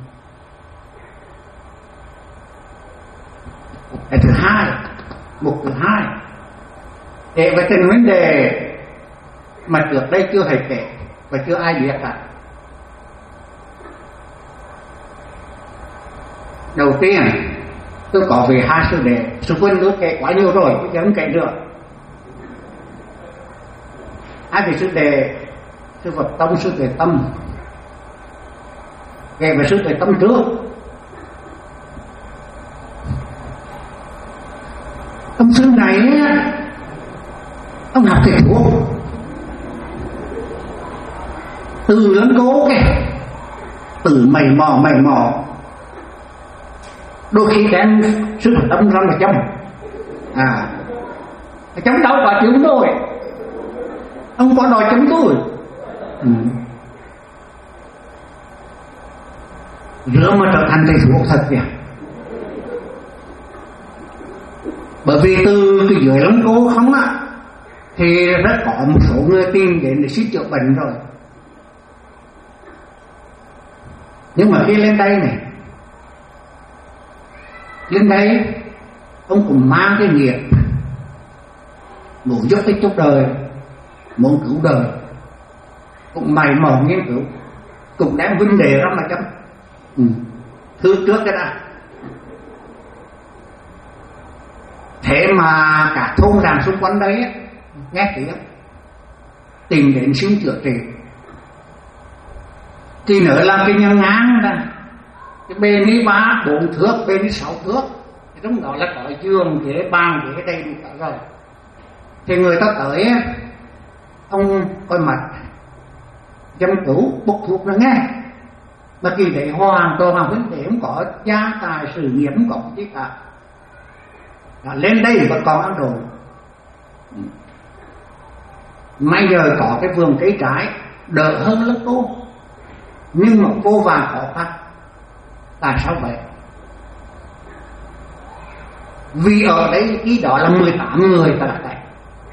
Cái thứ hai, mục thứ hai, kể về tình vấn đề mà trước đây chưa hề kể và chưa ai biết cả. Đầu tiên tôi có về hai sư đệ, sư huynh tôi kể quá nhiều rồi, tôi chẳng kể được. Hai vị sư đệ, sư Phật Tông, sư Tuệ Tâm. Kể về sư Tuệ Tâm trước. Ông sư này ông học thầy thuốc từ lớn cố kìa, từ mày mò mày mò, đôi khi đem sư Phật Tâm ra mà chấm à chấm đau quả chịu rồi, ông có đòi chấm tôi. Ừ. Rửa mà trở thành thầy thuốc thật kìa. Bởi vì từ cái dưới lông cố không á thì rất có một số người tìm đến để xin chữa bệnh rồi. Nhưng mà khi lên đây này, lên đây ông cũng mang cái nghiệp muốn giúp ích cho đời, muốn cứu đời, cũng mày mò nghiên cứu, cũng đem vấn đề ra mà chấm. Ừ. Thứ trước cái đã. Thế mà cả thôn làng xung quanh đấy á, nghe tiếng tìm đến xin chữa trị. Thì nữa là cái nhân ngang đó, cái bên đi ba bốn thước, bên đi sáu thước, thì trong đó là có giường ghế bàn ghế đầy đủ cả rồi. Thì người ta tới á, ông coi mặt chăm cứu bốc thuốc nó nghe, mà kỳ đấy hoàn toàn vấn đề không có gia tài sự nghiệp, không có gì cả. Đã lên đây vẫn còn ăn đồ. Bây giờ có cái vườn cây trái đỡ hơn lớp cô, nhưng mà cô vàng khó khăn. Tại sao vậy? Vì ở đây ý đó là mười tám người ta đã tại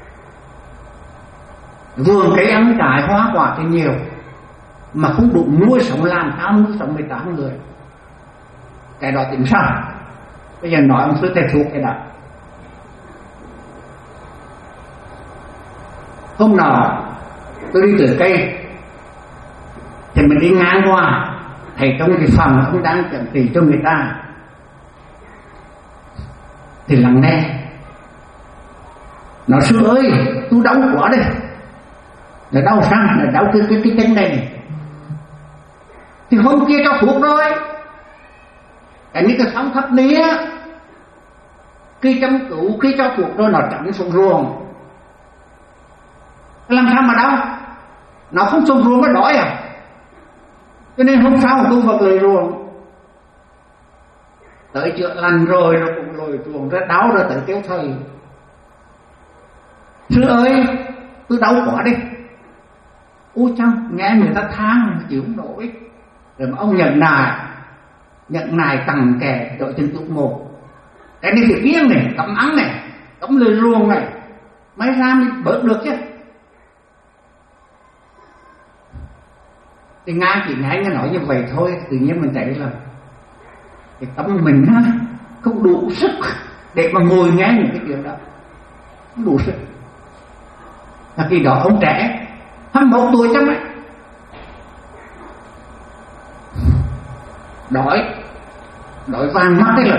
vườn cây ăn trái hoa quả thì nhiều, mà không đủ nuôi sống làm sao nuôi sống mười tám người. Cái đó tính sao? Bây giờ nói ông sư thầy thuộc cái đó. Hôm nào tôi đi tưới cây thì mình đi ngang qua, thầy trong cái phòng ông đang chuẩn bị cho người ta, thì lắng nghe. Nó sư ơi, tôi đau quá đây. Nó đau sao? Nó đau cái cái cái chân này. Thì hôm kia cho thuốc rồi. Cái này cái sóng thấp ní á, khi chăm cứu, khi cho thuốc rồi nó trắng xuống ruộng. Làm sao mà đau? Nó không xuống ruộng nó đói à? Cho nên hôm sau tôi vào lời ruộng. Tới chữa lành rồi nó cũng lồi ruộng ra đau rồi tới kêu thầy. Sư ơi, tôi đau quá đi. Ôi chăng, nghe người ta than chịu không nổi. Rồi mà ông nhận nài, nhận nài tầng kè đội chân tụt một. Cái này thì kiêng này, cắm ắng này, cắm lời ruộng này, may ra mới bớt được chứ. Thì ngay chỉ nghe nghe nói như vậy thôi, tự nhiên mình thấy là cái tâm mình á không đủ sức để mà ngồi nghe những cái điều đó, không đủ sức. Là khi đó ông trẻ hai mươi mốt tuổi chắc ấy, đói đói vàng mắt đấy là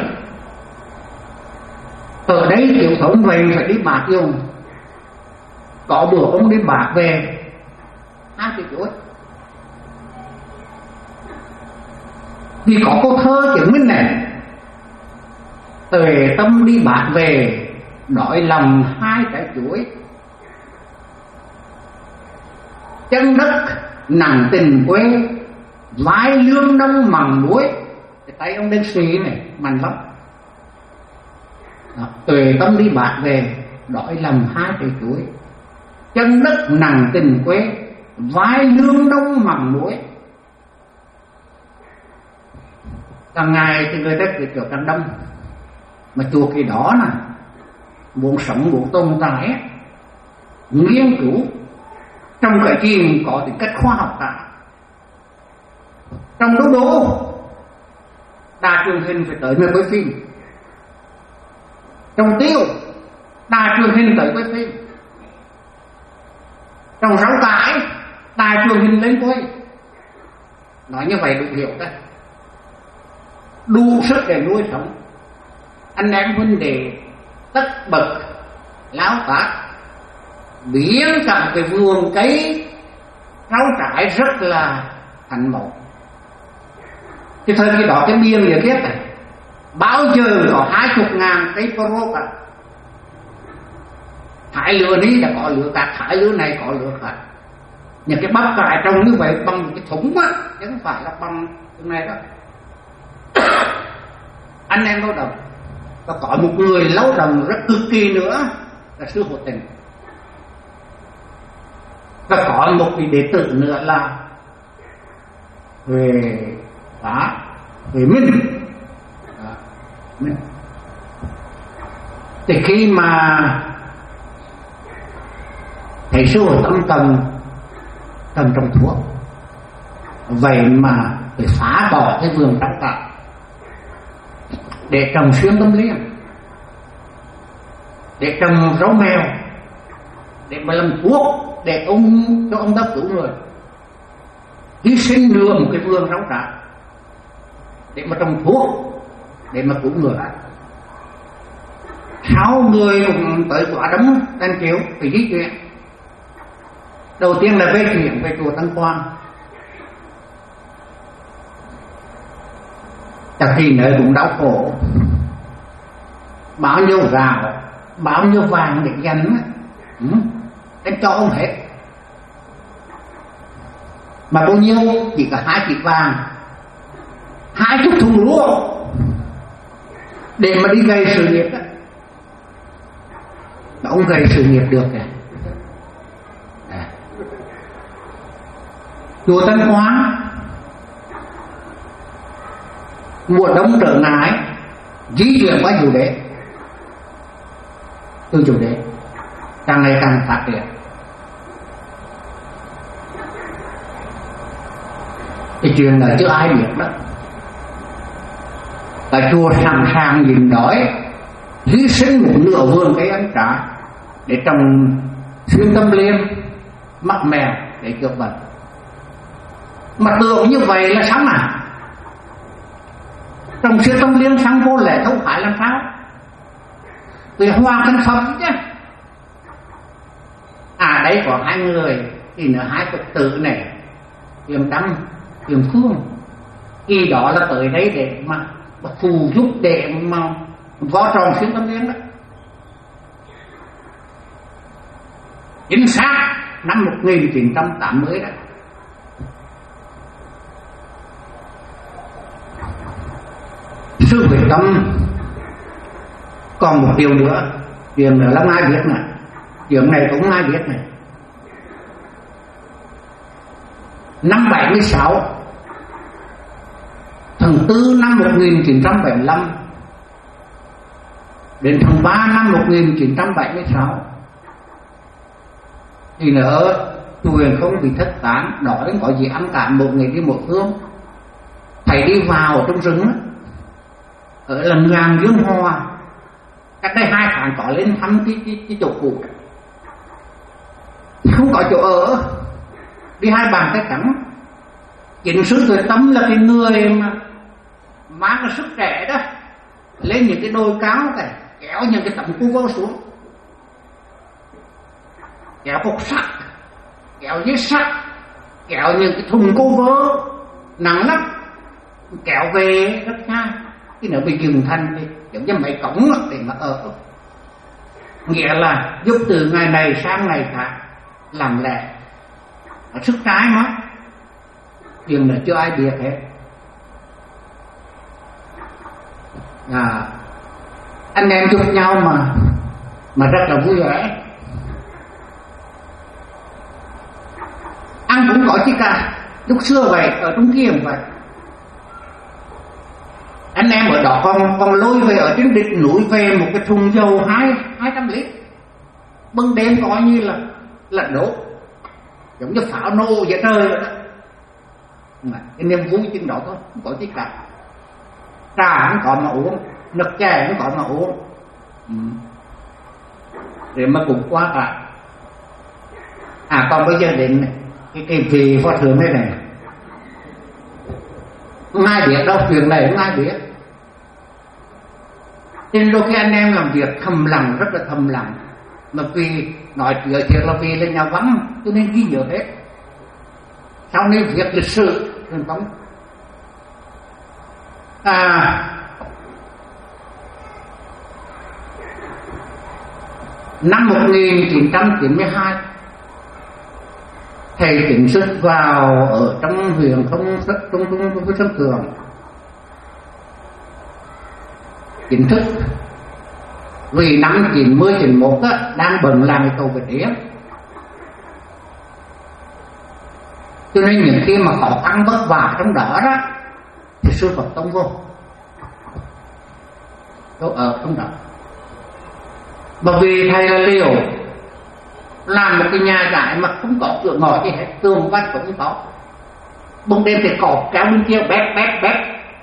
ở đấy tiểu thống về phải đi bạc dùng. Có bữa ông đi bạc về hai triệu chuối. Vì có câu thơ chứng minh này: Tuệ tâm đi bạc về, đói lòng hai trái chuối. Chân đất nặng tình quê, vai lương đông mằng muối. Cái tay ông đen xì này mạnh lắm. Đó, tuệ tâm đi bạc về, đói lòng hai trái chuối. chân đất nặng tình quê, vai lương đông mặn muối. Càng ngày thì người ta cứ trở càng đông, mà chùa Kỳ Đỏ nè muốn sống muốn tồn tại nghiên cứu trong cái chuyện có tính cách khoa học cả. Trong đô đô đài truyền hình phải tới nơi quay phim, trong tiêu đài truyền hình tới quay phim, trong rau cải đài truyền hình lên quay. Nói như vậy đủ hiểu đấy, đủ sức để nuôi sống anh em huynh đệ tất bậc lão tác, biến cả cái vườn cây rau trải rất là thành mẫu. Cái thời kỳ đó cái biên địa kiếp này bao giờ có hai chục ngàn cây pro cả. Thải lửa đi là có lửa cả, thải lửa này có lửa cả. Những cái bắp cải trồng như vậy bằng một cái thúng á, chứ không phải là bằng cái này đó. Anh em lao động, và có một người lao động rất cực kỳ nữa là sư Hộ Tình, và có một vị đệ tử nữa là về Pháp, về Minh. Đó, Minh. Thì khi mà thầy sư Hộ Tâm cần cần trồng thuốc, vậy mà phải phá bỏ cái vườn trồng cạn để trồng xuyên tâm liên, để trồng rau mèo, để mà làm thuốc để ông cho ông ta cứu người, hy sinh đưa một cái vườn rau trà để mà trồng thuốc để mà cứu người. Sáu người cũng tới quả đấm Đan Chiếu phải di chuyển. Đầu tiên là về chuyển về chùa Tăng Quang, chắc thì nơi cũng đau khổ, bao nhiêu gạo bao nhiêu vàng để dành ừ, để cho ông hết, mà bao nhiêu chỉ có hai chỉ vàng, hai chục thùng lúa để mà đi gây sự nghiệp đó. Mà ông gây sự nghiệp được kìa. À. Chùa Tân Quán mùa đông trở ngại di chuyển qua chủ đề, từ chủ đề càng ngày càng phát triển. Cái chuyện là chưa ai biết đó. Cả chùa sẵn sàng nhìn đói, hy sinh một nửa vườn cây ăn trái để trồng xuyên tâm liên, mắc mèo để chữa bệnh. Mà tưởng như vậy là xong à? Trồng xuyên tâm liên sang vô lẽ không phải làm sao? Vì hoa căn phẩm chứ. À đây có hai người, thì nữa hai Phật tử này, Kiềm Đăng, Kiềm Phương, khi đó là tới đây để mà phù giúp để mà võ tròn xuyên tâm liên đó. Chính xác năm một nghìn chín trăm tám mươi đó. Sư Huệ Tâm còn một điều nữa, chuyện nữa là ai biết này, chuyện này cũng ai biết này. Năm bảy mươi sáu, tháng tư năm một nghìn chín trăm bảy mươi lăm đến tháng ba năm một nghìn chín trăm bảy mươi sáu thì nữa chùa không bị thất tán, đói có gì ăn cả, một ngày đi một phương. Thầy đi vào trong rừng ở lần ngàn Dương Hoa, cách đây hai tháng có lên thăm cái, cái, cái chỗ cũ, không có chỗ ở, đi hai bàn tay trắng. Chính sư Tuệ Tâm là cái người mà mang cái sức trẻ đó lên những cái đồi cao này, kéo những cái tấm cu vơ xuống, kéo cục sắt, kéo dây sắt, kéo những cái thùng cô vơ nặng lắm, kéo về rất xa. Cái nữa bị dừng thành giống như mấy cổng để mà ở, nghĩa là giúp từ ngày này sang ngày khác, làm lẹ ở sức trái mất, chuyện là chưa ai biết hết. À, anh em giúp nhau mà mà rất là vui vẻ. cả. Lúc xưa vậy, ở trong kia cũng vậy. Anh em ở đó còn còn lôi về ở trên đỉnh núi về một cái thùng dầu hai hai trăm lít, bưng đêm coi như là là đốt, giống như pháo nổ vậy trời vậy đó. Cái niềm vui trên đó thôi, không có gì cả. Trà không có mà uống, nước chè không có mà uống, ừ. Để mà cũng quá cả. À còn bây giờ đến này, cái cái vị phó thượng đây này, không ai biết đâu, chuyện này không ai biết. Nên đôi khi anh em làm việc thầm lặng, rất là thầm lặng. Mà vì nói chuyện thiệt là vì là nhà văn, cho nên ghi nhớ hết. Sau này việc lịch sử truyền thống. À, năm một nghìn chín trăm chín mươi hai, thầy chính xuất vào ở trong huyện không rất trung trung với Sơn Tường, chính thức. Vì năm chín mươi chín mốt á, đang bận làm cái cầu Việt Yến, cho nên những khi mà khó khăn vất vả trong đó đó thì sư Phật tông vô đâu ở trong đó. Bởi vì thầy là liều làm một cái nhà trại mà không có cửa ngõ gì hết, tường vách cũng không có, bông đêm thì cọp kéo bên kia bét bét bét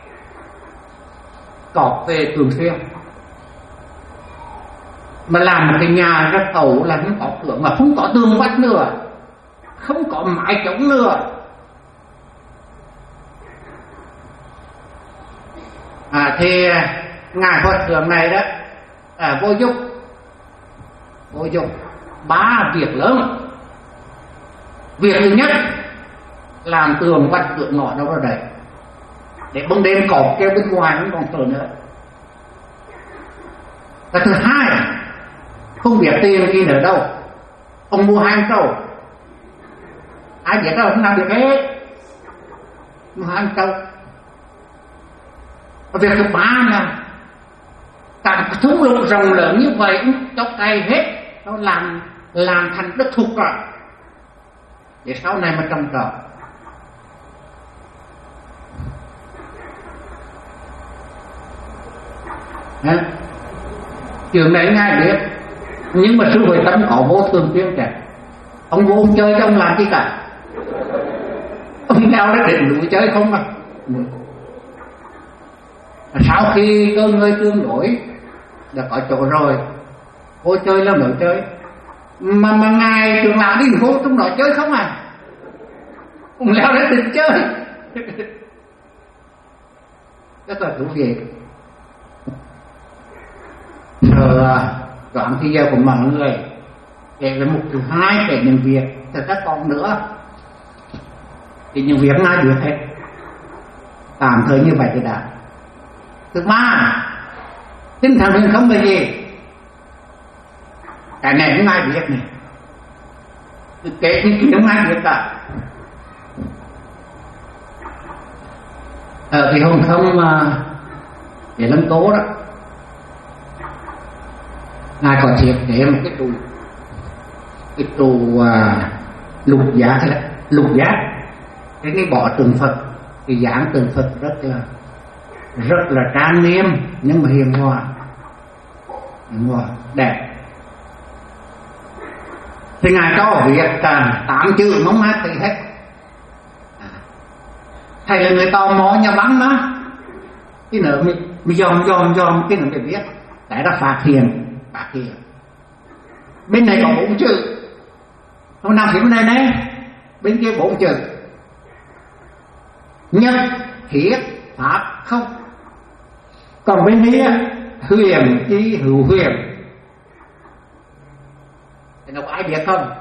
cọp về thường xuyên. Mà làm một cái nhà rất ẩu là không có cửa, mà không có tường vách nữa, không có mái chống nữa. À thì ngài Phật trưởng này đó, à, vô dụng vô dụng ba việc lớn. Việc thứ nhất làm tường vách cửa ngõ đâu ra đây, để bông đêm cọp kêu bên ngoài không còn tường nữa. Và thứ hai, không biết tiền gì nữa đâu, ông mua hàng trâu, ai biết đâu, không làm được hết, mua hàng trâu. Và việc thứ ba là cả cái thung lũng rộng lớn như vậy cũng cho cày hết, nó làm làm thành đất thục rồi để sau này mà trồng trọt. Trường này ngài biết, nhưng mà sư Huệ Tâm có vô thường tuyên trẻ. Ông vô ông chơi cho ông làm gì cả, ông leo đến đỉnh núi chơi không à. Sau khi cơ người tương đối đã có chỗ rồi, vô chơi là mới chơi. Mà mà ngài trường lão đi vô trong đó chơi không à, ông leo đến đỉnh chơi. Rất là thú vị. Rồi đoạn thì giờ của mọi người kể về mục thứ hai, kể những việc thật ra còn nữa thì những việc ai được hết, tạm thời như vậy thì đã. Thứ ba, tinh thần huyền không là gì, cái này không ai biết này, kể những chuyện không ai biết cả. Ở thì hồng không để Lâm Tố đó, ngài có thiết kế một cái trụ, cái trụ à, lục giác lục giác cái cái bỏ tượng Phật, cái dáng tượng Phật rất là rất là trang nghiêm nhưng mà hiền hòa, hiền hòa đẹp. Thì ngài cho việc cả tám chữ móng mát thì hết. Thầy là người tò mò nhà bắn mà, cái nữa mình mình dòm dòm dòm cái nữa để biết, tại đã phát hiện phát hiện bên này có bốn chữ, hôm nào thì bên này này, bên kia bốn chữ nhất thiết pháp không. Còn bên kia huyền chi hữu huyền, thì đâu có ai biết không?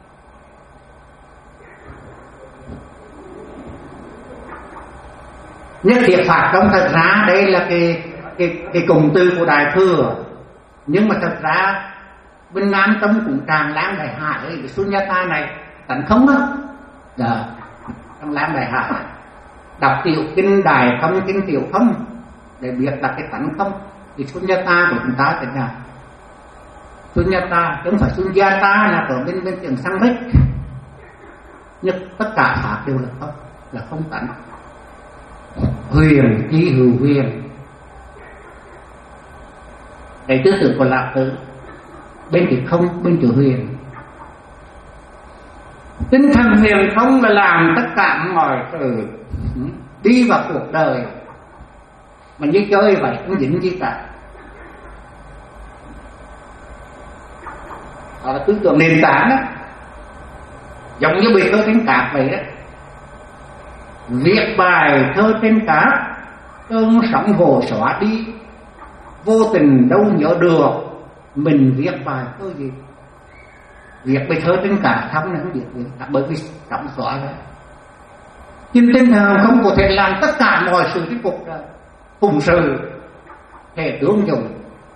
Nhất thiết pháp không thật ra đây là cái cái cái cụm từ của Đại Thừa, nhưng mà thật ra bên Nam Tông cũng tràn lan đại hải ấy, cái Sunyata này tận không đó, đó trong lan đại hải đọc tiểu kinh Đại Không, kinh tiểu không để biết là cái tận không. Thì Sunyata của chúng ta thế nào? Sunyata chứ không phải Sunyata là ở bên bên trường Sanskrit. nhất tất cả pháp đều là không, là không tánh. Huyền chí hữu huyền, cái tư tưởng của Lạc Tử bên chữ không, bên chữ huyền. Tinh thần huyền không là làm tất cả mọi sự đi vào cuộc đời mà như chơi vậy, không dính gì cả. Đó là tư tưởng nền tảng đó, giống như bài thơ trên cát vậy đó. Viết bài thơ trên cát, cơn sóng hồ xóa đi, vô tình đâu nhớ được mình viết bài thơ gì. Viết bài thơ trên cát thăm này không biết gì cả, bởi vì sóng xóa đó. Nhưng tinh thần không có thể làm tất cả mọi sự trên cuộc đời, cùng sự thể tương dùng.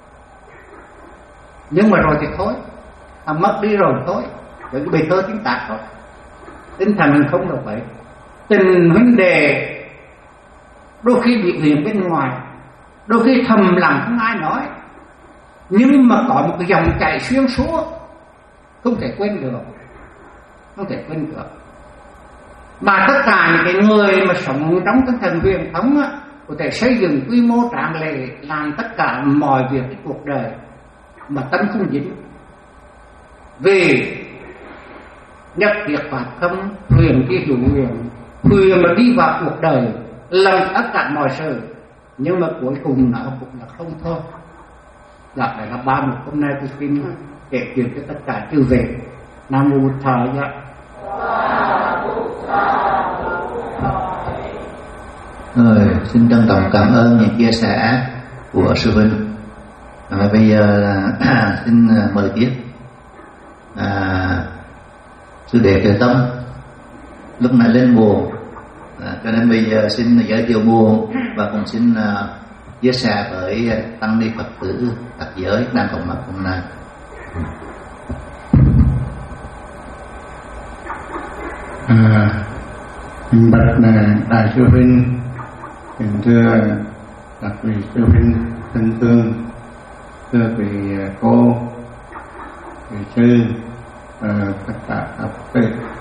Nhưng mà rồi thì thôi, à, mất đi rồi thôi, bởi cái bài thơ chính tạc thôi. Tinh thần không được vậy. Tình vấn đề đôi khi bị hiện bên ngoài, đôi khi thầm lặng không ai nói, nhưng mà có một cái dòng chảy xuyên suốt, không thể quên được, không thể quên được. Mà tất cả những cái người mà sống trong tinh thần huyền thống á, có thể xây dựng quy mô tráng lệ, làm tất cả mọi việc trong cuộc đời mà tâm không dính. Vì nhất thiết pháp không, huyền thì hữu huyền, huyền mà đi vào cuộc đời làm tất cả mọi sự, nhưng mà cuối cùng nó cũng là không thôi. Đó là ba một hôm nay tôi xin kể chuyện cho tất cả chư vị. Nam mô Bụt Thầy dạ. Rồi, xin trân trọng cảm ơn những chia sẻ của sư huynh. Và bây giờ là xin mời tiếp à, sư đệ Trời Tâm. Lúc này lên buồn, à, cho nên bây giờ xin giới thiệu buồn và cũng xin uh, chia sẻ với tăng ni Phật tử các giới đang có mặt hôm nay. À, bạch là đại sư huynh, kính thưa các vị sư huynh thân thương, thưa vị cô, vị sư, à, tất cả các vị.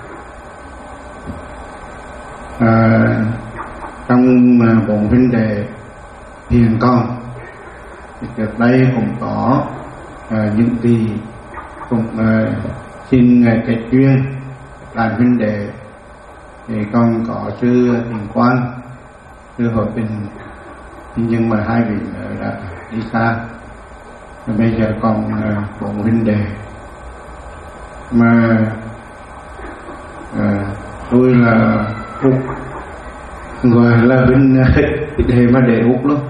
À, trong bốn vấn đề hiền con thì trước đây cũng có à, những gì cũng à, xin kể chuyên làm vấn đề thì con có sư Thiền Quang, sư Hội Bình, nhưng mà hai vị đã đi xa. Và bây giờ còn bốn vấn đề mà à, tôi là Úc, gọi là vấn đề mà để Úc luôn.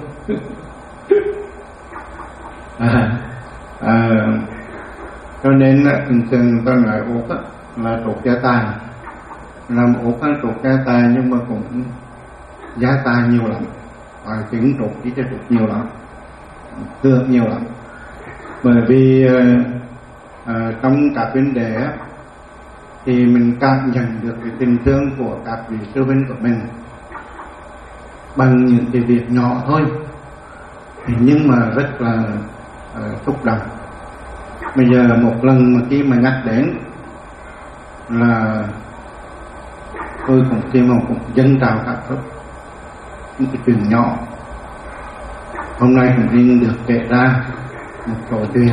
à, à, cho nên thường thường ta nói Úc á, là trục gia tài, làm Úc á, trục gia tài, nhưng mà cũng gia tài nhiều lắm, và chứng trục chỉ cho trục nhiều lắm, thương nhiều lắm. Bởi vì à, trong các vấn đề á, thì mình cảm nhận được cái tình thương của các vị sư huynh của mình bằng những cái việc nhỏ thôi, nhưng mà rất là uh, xúc động. Bây giờ một lần mà khi mà nhắc đến là tôi cũng khi mà cũng dâng trào cảm xúc, những cái chuyện nhỏ. Hôm nay cũng riêng được kể ra một số chuyện.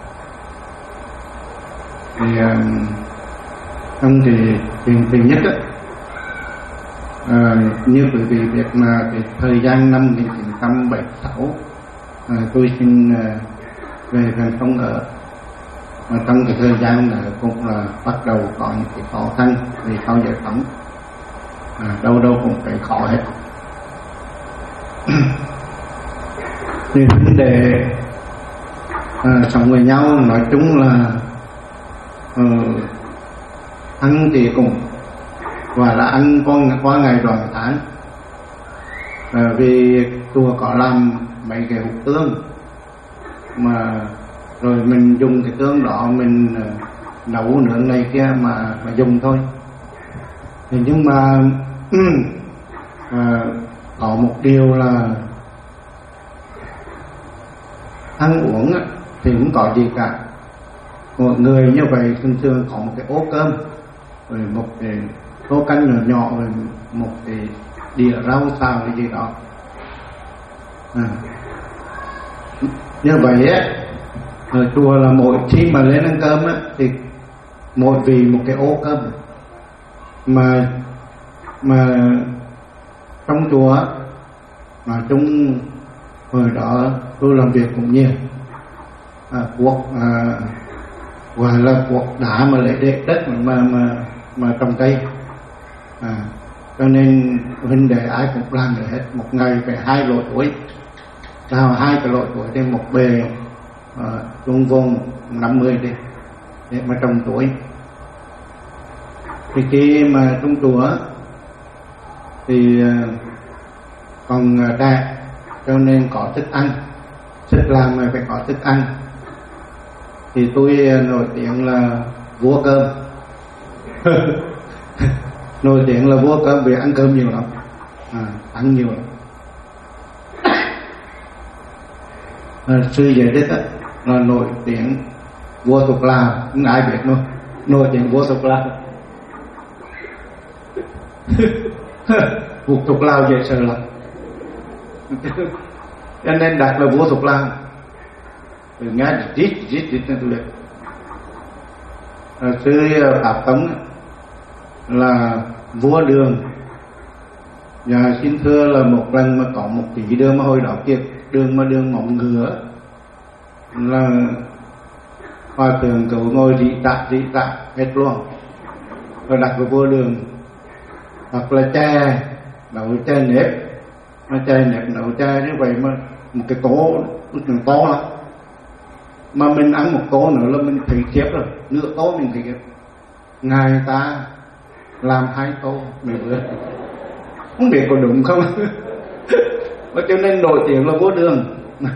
Thì uh, trong thì chuyện thứ nhất á, à, như quý vị biết là cái thời gian năm một nghìn chín trăm bảy mươi sáu à, tôi xin à, về gần sông ở. Mà trong cái thời gian này cũng là bắt đầu có những cái khó khăn vì sau giải phóng, à, đâu đâu cũng phải khó hết. Thì vấn đề à, sống với nhau nói chung là uh, ăn thì cũng và là ăn con qua ngày đoàn tháng, à, vì chùa có làm mấy cái hộp tương mà rồi mình dùng cái tương đó mình uh, nấu nướng này kia mà mà dùng thôi. Thì nhưng mà uh, có một điều là ăn uống thì cũng có gì cả. Một người như vậy thường thường có một cái ố cơm, rồi một cái tô canh nhỏ nhỏ rồi một cái đĩa rau xào cái gì đó. À. Như vậy á, ở chùa là mỗi khi mà lên ăn cơm á thì mỗi vị một cái ô cơm, mà mà trong chùa á, mà trong hồi đó tôi làm việc cũng nhiều, à, cuộc à, gọi là cuộc đá mà lại để đất mà mà mà trồng cây, à, cho nên huynh đệ ai cũng làm được hết. Một ngày phải hai lỗ tuổi, đào hai cái lỗ tuổi trên một bề trung uh, vùng năm mươi đi để mà trồng tuổi. Thì khi mà trong chùa thì uh, còn đẹp, cho nên có thức ăn, sức làm mà phải có thức ăn. Thì tôi nổi tiếng là vua cơm. Nổi tiếng là vua cơm vì ăn cơm nhiều lắm, à, ăn nhiều lắm. À, sư giải thích là nổi tiếng vua Tục Lào, không ai biết đâu, nổi tiếng vua Tục Lào. Cuộc Tục Lào dễ sợ lắm, cho nên đặt là vua Tục Lào. Từ nghe rít rít rít nên tôi biết. À, sư Pháp Tống là vua Đường. Và xin thưa là một lần mà có một tỷ đường mà hồi đó kiệt đường mà đường mỏng ngựa là hòa thượng cậu ngồi rỉ tạ rỉ tạ hết luôn, rồi đặt vào vua Đường. Hoặc là chè nấu chè nếp, mà chè nếp nấu chè như vậy mà một cái tô nó to lắm, mà mình ăn một tô nữa là mình thấy khiếp rồi, nửa tô mình thấy khiếp. Ngài ta làm hai tô mười bữa, không biết có đúng không. Và cho nên nổi tiếng là vua Đường.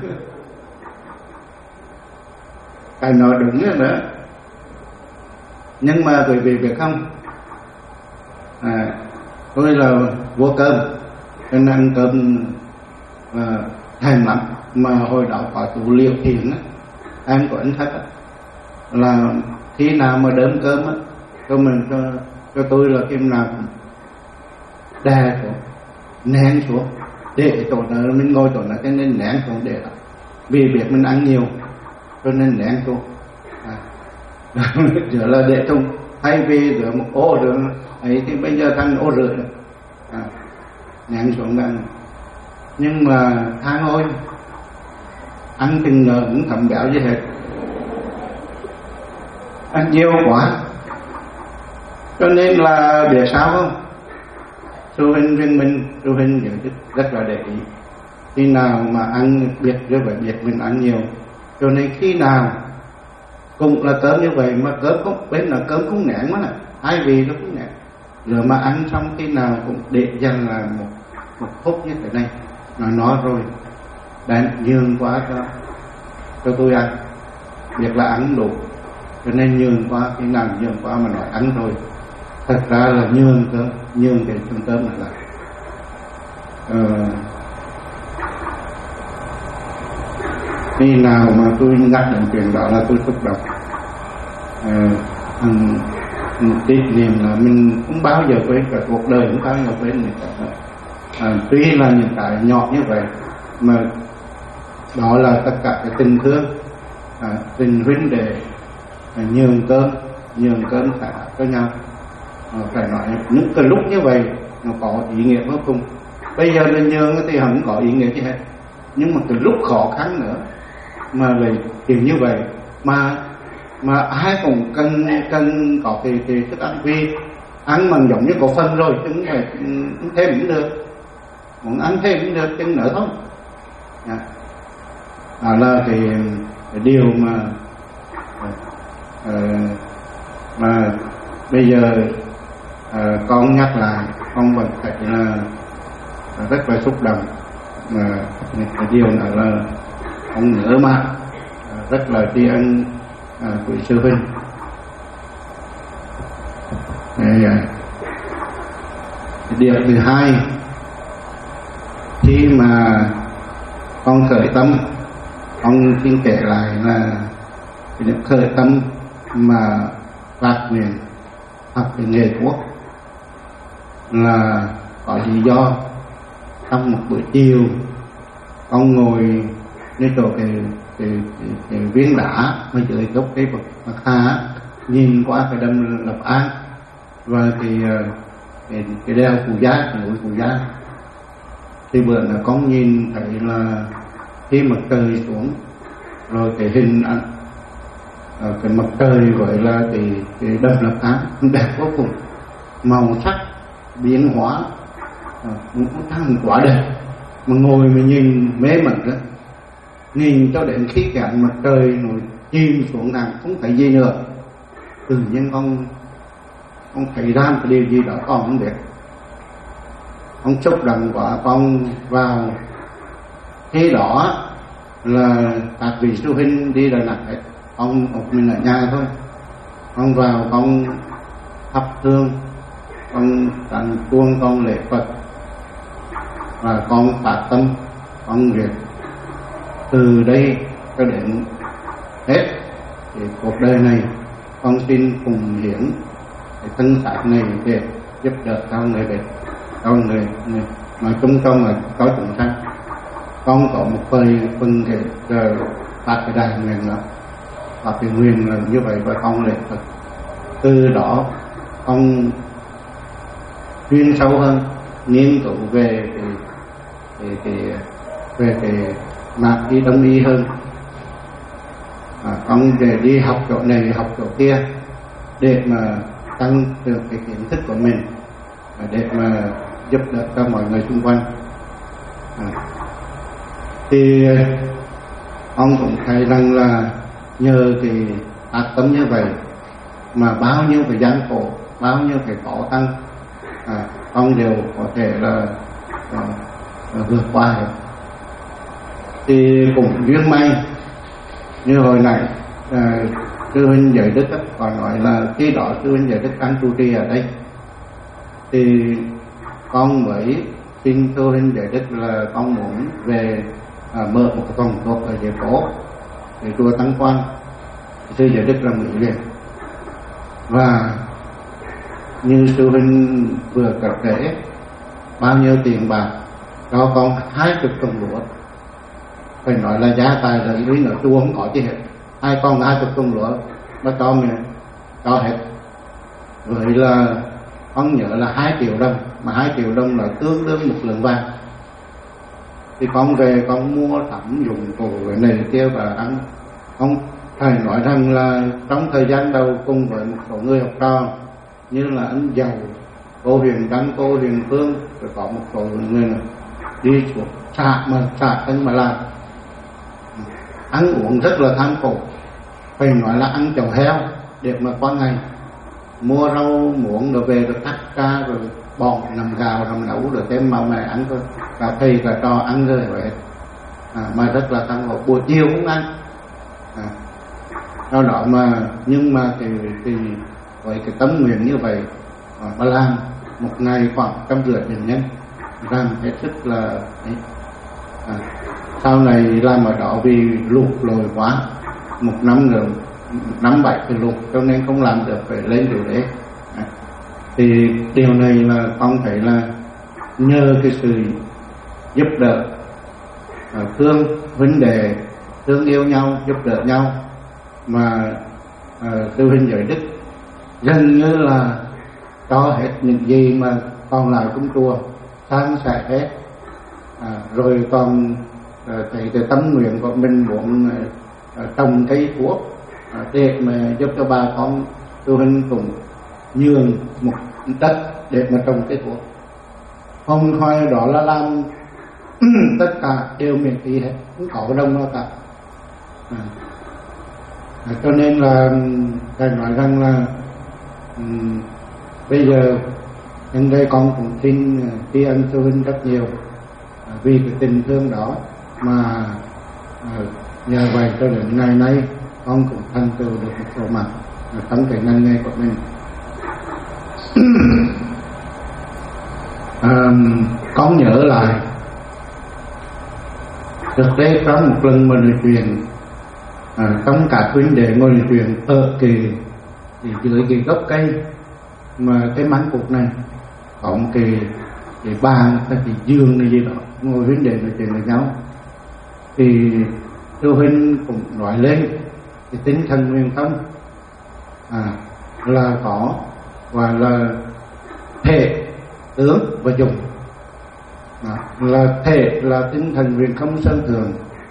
Cái nói đúng nữa nữa. Nhưng mà quý vị biết không, à, tôi là vua cơm, cho nên ăn cơm à, thèm lắm. Mà hồi đó có tủ Liêu Thiện á, em của anh Thất á, là khi nào mà đớm cơm á, cho mình cho, cho tôi là kim nào cũng đè xuống, nén xuống, để chỗ nào mình ngồi chỗ nào cho nên nén xuống để đó. Vì biết mình ăn nhiều cho nên nén xuống, à. Giờ là để chung, thay vì rửa một ô rửa ấy thì bây giờ thành ô rưỡi rồi, à, nén xuống ăn. Nhưng mà tháng ôi ăn từng ngờ cũng thẩm béo gì hết, ăn nhiều quá, cho nên là biết sao không, sư huynh riêng mình, sư huynh nhận thức rất là để ý. Khi nào mà ăn biết rồi phải biết mình ăn nhiều, cho nên khi nào cũng là cơm như vậy mà cơm cũng bên là cơm cũng nén quá nè, hai vị nó cũng nén. Rồi mà ăn xong khi nào cũng để dành là một một phút như thế này, mà nói rồi bạn nhường quá cho cho tôi ăn, việc là ăn đủ, cho nên nhường quá, khi nào nhường quá mà nói ăn rồi. Thật ra là nhường cơm, nhường cái phần cơm này là uh, khi nào mà tôi nhắc đến chuyện đó là tôi xúc động. uh, một tí niệm là mình không bao giờ quên, cả cuộc đời không bao giờ quên người ta. À, tuy là những cái nhỏ như vậy mà đó là tất cả cái tình thương, à, tình huynh đệ, à, nhường cơm nhường cơm cả cho nhau. À, phải nói những cái lúc như vậy nó có ý nghĩa vô cùng. Bây giờ mình nhường thì không có ý nghĩa gì hết, nhưng mà cái lúc khó khăn nữa mà lại kiểu như vậy mà mà ai cũng cần cần có cái cái thức ăn, vì ăn mà giống như có phần rồi chứ không phải không thêm cũng được, muốn ăn thêm cũng được chứ nữa thôi. À, đó là cái, cái điều mà uh, mà bây giờ uh, con nhắc lại, con vẫn phải là rất là xúc động. Mà cái điều này là ông nhớ mà rất là tri ân à, quý sư huynh. Cái điều thứ hai, khi mà con khởi tâm, con xin kể lại là cái khởi tâm mà phát nguyện học cái nghề thuốc, là có lý do trong một buổi chiều con ngồi lên chỗ cái cái, cái, cái viên đá mà dưới gốc cây bậc hà, nhìn qua cái đầm Lập An và cái cái, cái đèo Phù Gia, cái núi Phù Gia, thì bữa là con nhìn thấy là khi mặt trời xuống rồi cái hình ảnh cái mặt trời gọi là cái, cái đầm Lập An đẹp vô cùng, màu sắc biến hóa cũng thăng quá đẹp, mà ngồi mà nhìn mê mẩn đó, nhìn cho đến khi cái ánh mặt trời nổi chìm xuống nàng không thấy gì nữa, tự nhiên con con thấy ra một điều gì đó con không biết, con xúc động quá, con vào khi đó là các vị sư huynh đi Đà Nẵng hết, con một mình ở nhà thôi, con vào con thắp hương, con tặng chuông, con lễ Phật và con phát tâm, con việc từ đây cho đến hết thì cuộc đời này con xin cùng hiến cái thân xác này để giúp đỡ cho người bệnh, cho người, người nói chung cho mà có chúng sanh. Con có một phần phần cái phát cái đại nguyện đó, và cái nguyện là như vậy, và con lễ Phật từ đó con chuyên sâu hơn, nghiên cứu về cái, cái, cái, về cái mạc y đông y hơn, à, con để đi học chỗ này học chỗ kia để mà tăng được cái kiến thức của mình, để mà giúp đỡ cho mọi người xung quanh. À, thì ông cũng thấy rằng là nhờ cái tác tâm như vậy mà bao nhiêu cái gian khổ, bao nhiêu cái khó khăn à, ông đều có thể là à, vượt qua được. Thì cũng duyên may như hồi nãy à, sư huynh Giới Đức còn nói là khi đó sư huynh Giới Đức đang trụ trì ở đây, thì con mới xin sư huynh Giới Đức là con muốn về à, mở một cái phòng thuộc ở dưới phố để chùa Tăng Quan. Sư Giới Đức là nghỉ liền, và như sư huynh vừa cập kể bao nhiêu tiền bạc cho con hai chục công lúa, phải nói là giá tài là lý ở chùa không có gì hết, hai con hai chục công lúa nó cho mình cho hết. Vậy là con nhớ là hai triệu đồng, mà hai triệu đồng là tương đương một lượng vàng. Thì con về con mua sắm dụng cụ cái này kia và ăn. Con thầy nói rằng là trong thời gian đầu cùng với một số người học trò như là anh Giàu, cô Huyền Đăng, cô Huyền Phương, rồi có một số người này đi xuống xạ mà xạ thân mà làm, ăn uống rất là tham khổ, phải nói là ăn chầu heo để mà qua ngày, mua rau muống rồi về rồi cắt ca rồi bòn nằm gào nằm nấu rồi thêm màu mè ăn thôi, cả thầy cả trò ăn rồi vậy à, mà rất là tham khổ, buổi chiều cũng ăn à, do đó mà nhưng mà thì thì với cái tấm nguyện như vậy à, mà làm một ngày khoảng trăm rưỡi bệnh nhân, làm hết sức là ấy. À, sau này làm ở đó vì lụt lội quá, một năm rồi năm bảy thì lụt cho nên không làm được, phải lên điều đấy. À, thì điều này là con thấy là nhờ cái sự giúp đỡ, à, thương vấn đề thương yêu nhau, giúp đỡ nhau mà à, sư huynh Giới Đức gần như là cho hết những gì mà còn lại cũng chùa sang sẻ hết, à, rồi còn à, thấy cái tấm nguyện của mình muốn à, trồng cây thuốc à, để mà giúp cho bà con sư huynh cùng nhường một đất để mà trồng cây thuốc, không thôi đó là làm tất cả đều miễn phí hết, không có đồng nào cả. À, à, cho nên là thầy nói rằng là um, bây giờ nhân đây con cũng xin tri ân sư huynh rất nhiều, à, vì cái tình thương đó mà à, nhờ vậy cho đến ngày nay con cũng thành tựu được một số mặt à, trong cái ngành nghề của mình. à, con nhớ lại thực tế trong một lần mà nói chuyện à, trong cả huynh đệ ngồi nói chuyện ở kỳ thì dưới cái gốc cây mà cái mảnh cục này, có một cái cái bàn, cái giường này gì đó, ngồi bên để nói chuyện với nhau. Thì Sư huynh cũng nói lên cái tinh thần huyền thông à, là có và là thể, tướng và dụng. À, là thể là tinh thần huyền không sơn thường,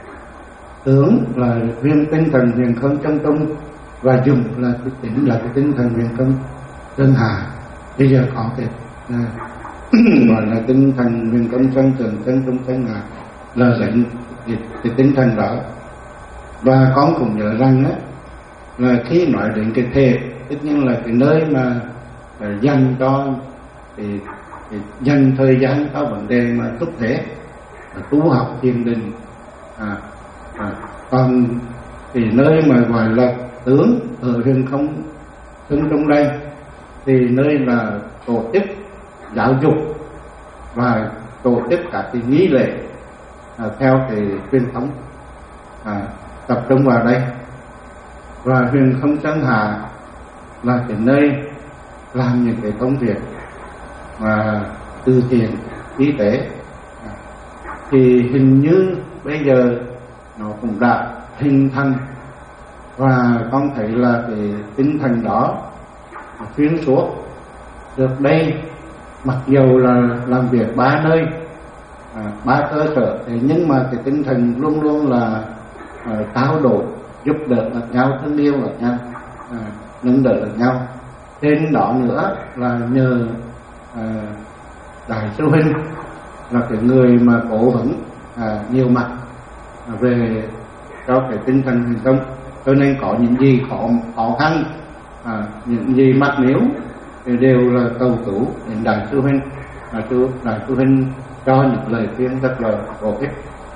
tướng là viên tinh thần huyền không chân trung, và dụng là cái tính là cái tinh thần huyền không sơn hà. Bây giờ có cái à, gọi là tinh thần huyền không sơn thường chân trung sơn hà là lệnh cái, cái tinh thần đó. Và con cũng nhớ rằng á, là khi nói đến cái thể, tất nhiên là cái nơi mà dành cho thì, thì dành thời gian cho vấn đề mà thúc thể tu học thiền định à, à, còn thì nơi mà gọi là tướng ở huyền không xưng trong đây thì nơi là tổ chức giáo dục và tổ chức các cái nghi lễ à, theo cái truyền thống à, tập trung vào đây. Và huyền không sơn hà là cái nơi làm những cái công việc mà từ thiện y tế à, thì hình như bây giờ nó cũng đã hình thành, và con thấy là cái tinh thần đó xuyên suốt được đây. Mặc dù là làm việc ba nơi à, ba cơ sở thì nhưng mà cái tinh thần luôn luôn là à, trao đổi, giúp đỡ lẫn nhau, thương yêu lẫn nhau, à, nâng đỡ lẫn nhau. Trên đó nữa là nhờ à, đại sư huynh là cái người mà cố vấn à, nhiều mặt à, về cho cái tinh thần huyền không, cho nên có những gì khó khó khăn à, những gì mắc miếu thì đều là cầu cứu đến đại sư huynh. Đại sư đại sư huynh cho những lời khuyên rất là bổ ích.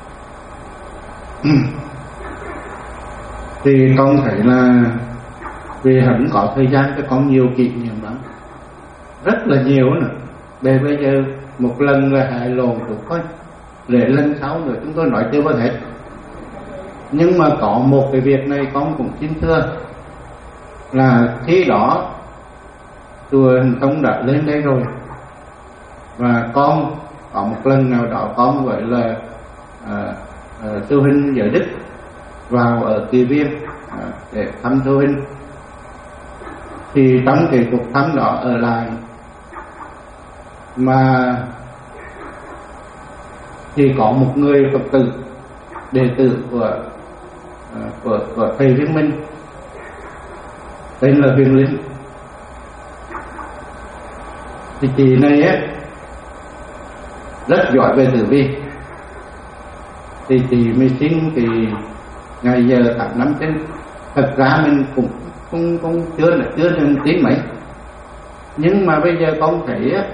Thì con thấy là vì hẳn có thời gian cho con nhiều kỷ niệm lắm, rất là nhiều nữa. Để bây giờ một lần là hại lồn tụi con, để lần sau nữa chúng tôi nói chưa bao hết. Nhưng mà có một cái việc này con cũng xin thưa là khi đó chùa Hình Thông đã lên đây rồi, và con có một lần nào đó con gọi là à, à, sư huynh Giới Đức vào ở Kỳ Viên à, để thăm sư huynh. Thì trong cái cuộc thăm đó ở lại mà thì có một người Phật tử đệ tử của của, của thầy Viên Minh tên là Huyền Linh. Thì chị này á rất giỏi về tử vi, thì chị mới xin thì ngày giờ tháng năm trên. Thật ra mình cũng không không chưa là chưa nên tí mấy, nhưng mà bây giờ con thấy á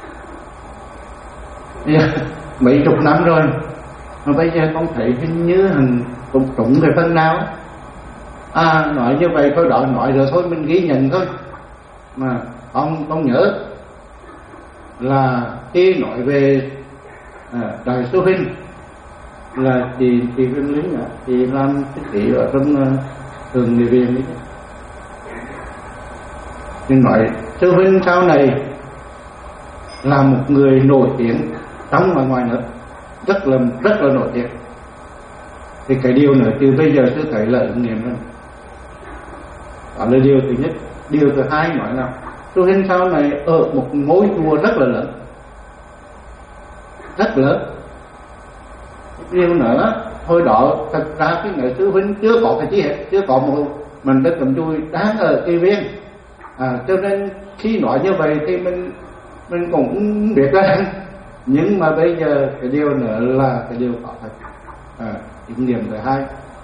mấy chục năm rồi mà bây giờ con thấy hình như hình cũng trúng về phần nào. À nói như vậy thôi, đó nói rồi thôi, mình ghi nhận thôi. Mà con con nhớ là khi nói về à, đại sư huynh là chị chị Viên Lính à, chị làm cái chị ở trong uh, thường người Viên ấy. Nhưng nói sư huynh sau này là một người nổi tiếng trong và ngoài nước, rất là rất là nổi tiếng. Thì cái điều nữa từ bây giờ tôi thấy là ứng nghiệm hơn. Đó là điều thứ nhất. Điều thứ hai nói là sư huynh sau này ở một ngôi chùa rất là lớn, rất lớn. Điều nữa, hồi đó thật ra cái người sư huynh chưa có cái gì hết, chưa có một mình đất cầm chui đang ở Kỳ Viên à, cho nên khi nói như vậy thì mình mình cũng biết ra. Nhưng mà bây giờ cái điều nữa là cái điều có thật à, kinh nghiệm thứ hai.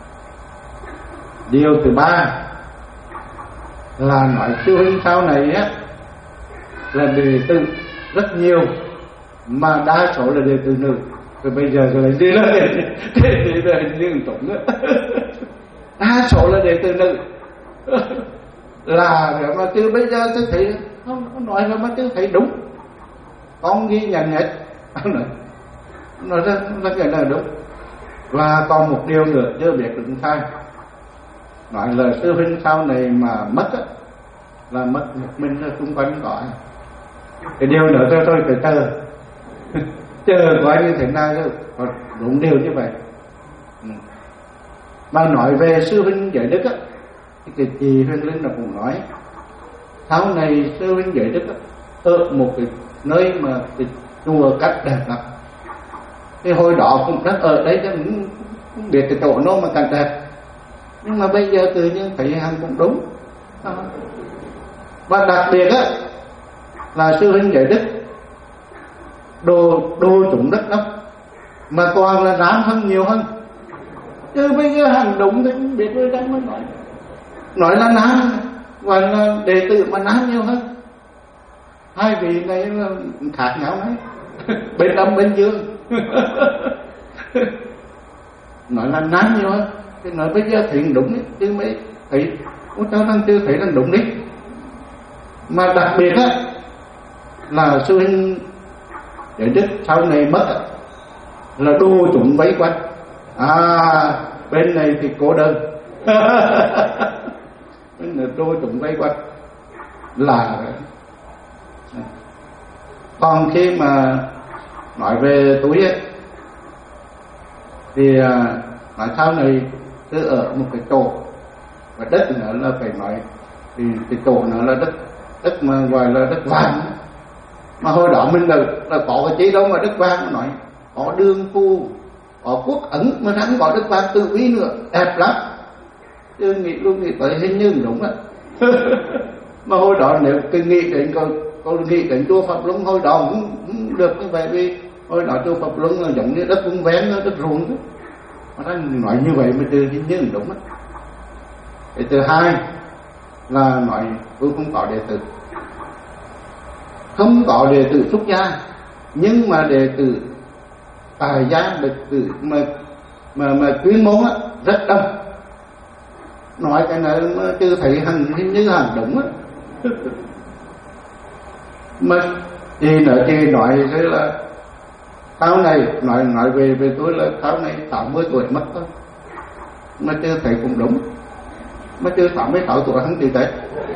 Điều thứ ba là nói sư huynh sau này á là đệ tử rất nhiều, mà đa số là đệ tử nữ. Rồi bây giờ rồi đi lên đi lên liên tục nữa, đa số là đệ tử nữ. Là mà từ bây giờ tôi thấy không, không nói ra mà tôi thấy đúng, con ghi nhận hết. Nói ra rất là đúng. Và còn một điều nữa chưa biết đúng sai, nói là sư huynh sau này mà mất á, là mất một mình ra xung quanh có Cái điều nữa tôi tôi phải chờ chờ coi như thế nào chứ còn đúng điều như vậy. Mà nói về sư huynh Giới Đức á, thì chị Huyền Linh là cũng nói sau này sư huynh Giới Đức á, ở một cái nơi mà cái chùa cách đẹp lắm. Thì hồi đó cũng rất ở đấy cho cũng không biết cái chỗ nó mà càng đẹp, nhưng mà bây giờ tự nhiên thấy hàng cũng đúng. À. Và đặc biệt á là sư huynh Giới Đức đồ đồ chúng đất lắm, mà toàn là nám hơn nhiều hơn, chứ bây giờ hàng đúng thì không biết tôi đang mới nói nói là nám, và là đệ tử mà nám nhiều hơn. Hai vị này là khác nhau đấy. Bên âm bên dương. Nói là nám nhiều hơn, thì nói bây giờ thì đúng đấy, chứ mới thấy ôi cháu đang chưa thấy là đúng đấy. Mà đặc biệt á là sư huynh Giới Đức sau này mất là đô chúng vây quanh. À bên này thì cô đơn. Bên này đô chúng vây quanh là. Còn khi mà nói về túi ấy, thì nói sau này cứ ở một cái chỗ, và đất nữa là phải nói thì cái chỗ nữa là đất đất mà gọi là đất vàng. Mà hồi đó mình là, là có cái chế đâu mà đất vàng, nói có đường phu, có quốc ấn mà hắn có đất vàng tự vi nữa, đẹp lắm. Chứ nghĩ luôn nghĩ tới hình như đúng á. Mà hồi đó nếu cứ nghĩ đến coi tôi nghĩ đến chùa Pháp Luân hồi đó cũng, cũng được như vậy, vì hồi đó chùa Pháp Luân là giống như đất cũng vén, đất ruộng đó. Mà ta nói như vậy mới từ hình như đúng á. Cái thứ hai là nói tôi không có đệ tử, không có đệ tử xuất gia, nhưng mà đệ tử tài gia, đệ tử mà mà mà chuyên môn á rất đông. Nói cái này mà chưa thấy hình hình như hàng đúng á. Mà chị nữa chị nói thế là sau này nói nói về về tôi là sau này tám mươi tuổi mất thôi, mà chưa thấy cũng đúng, mà chưa tám mươi sáu tuổi hắn chị thấy.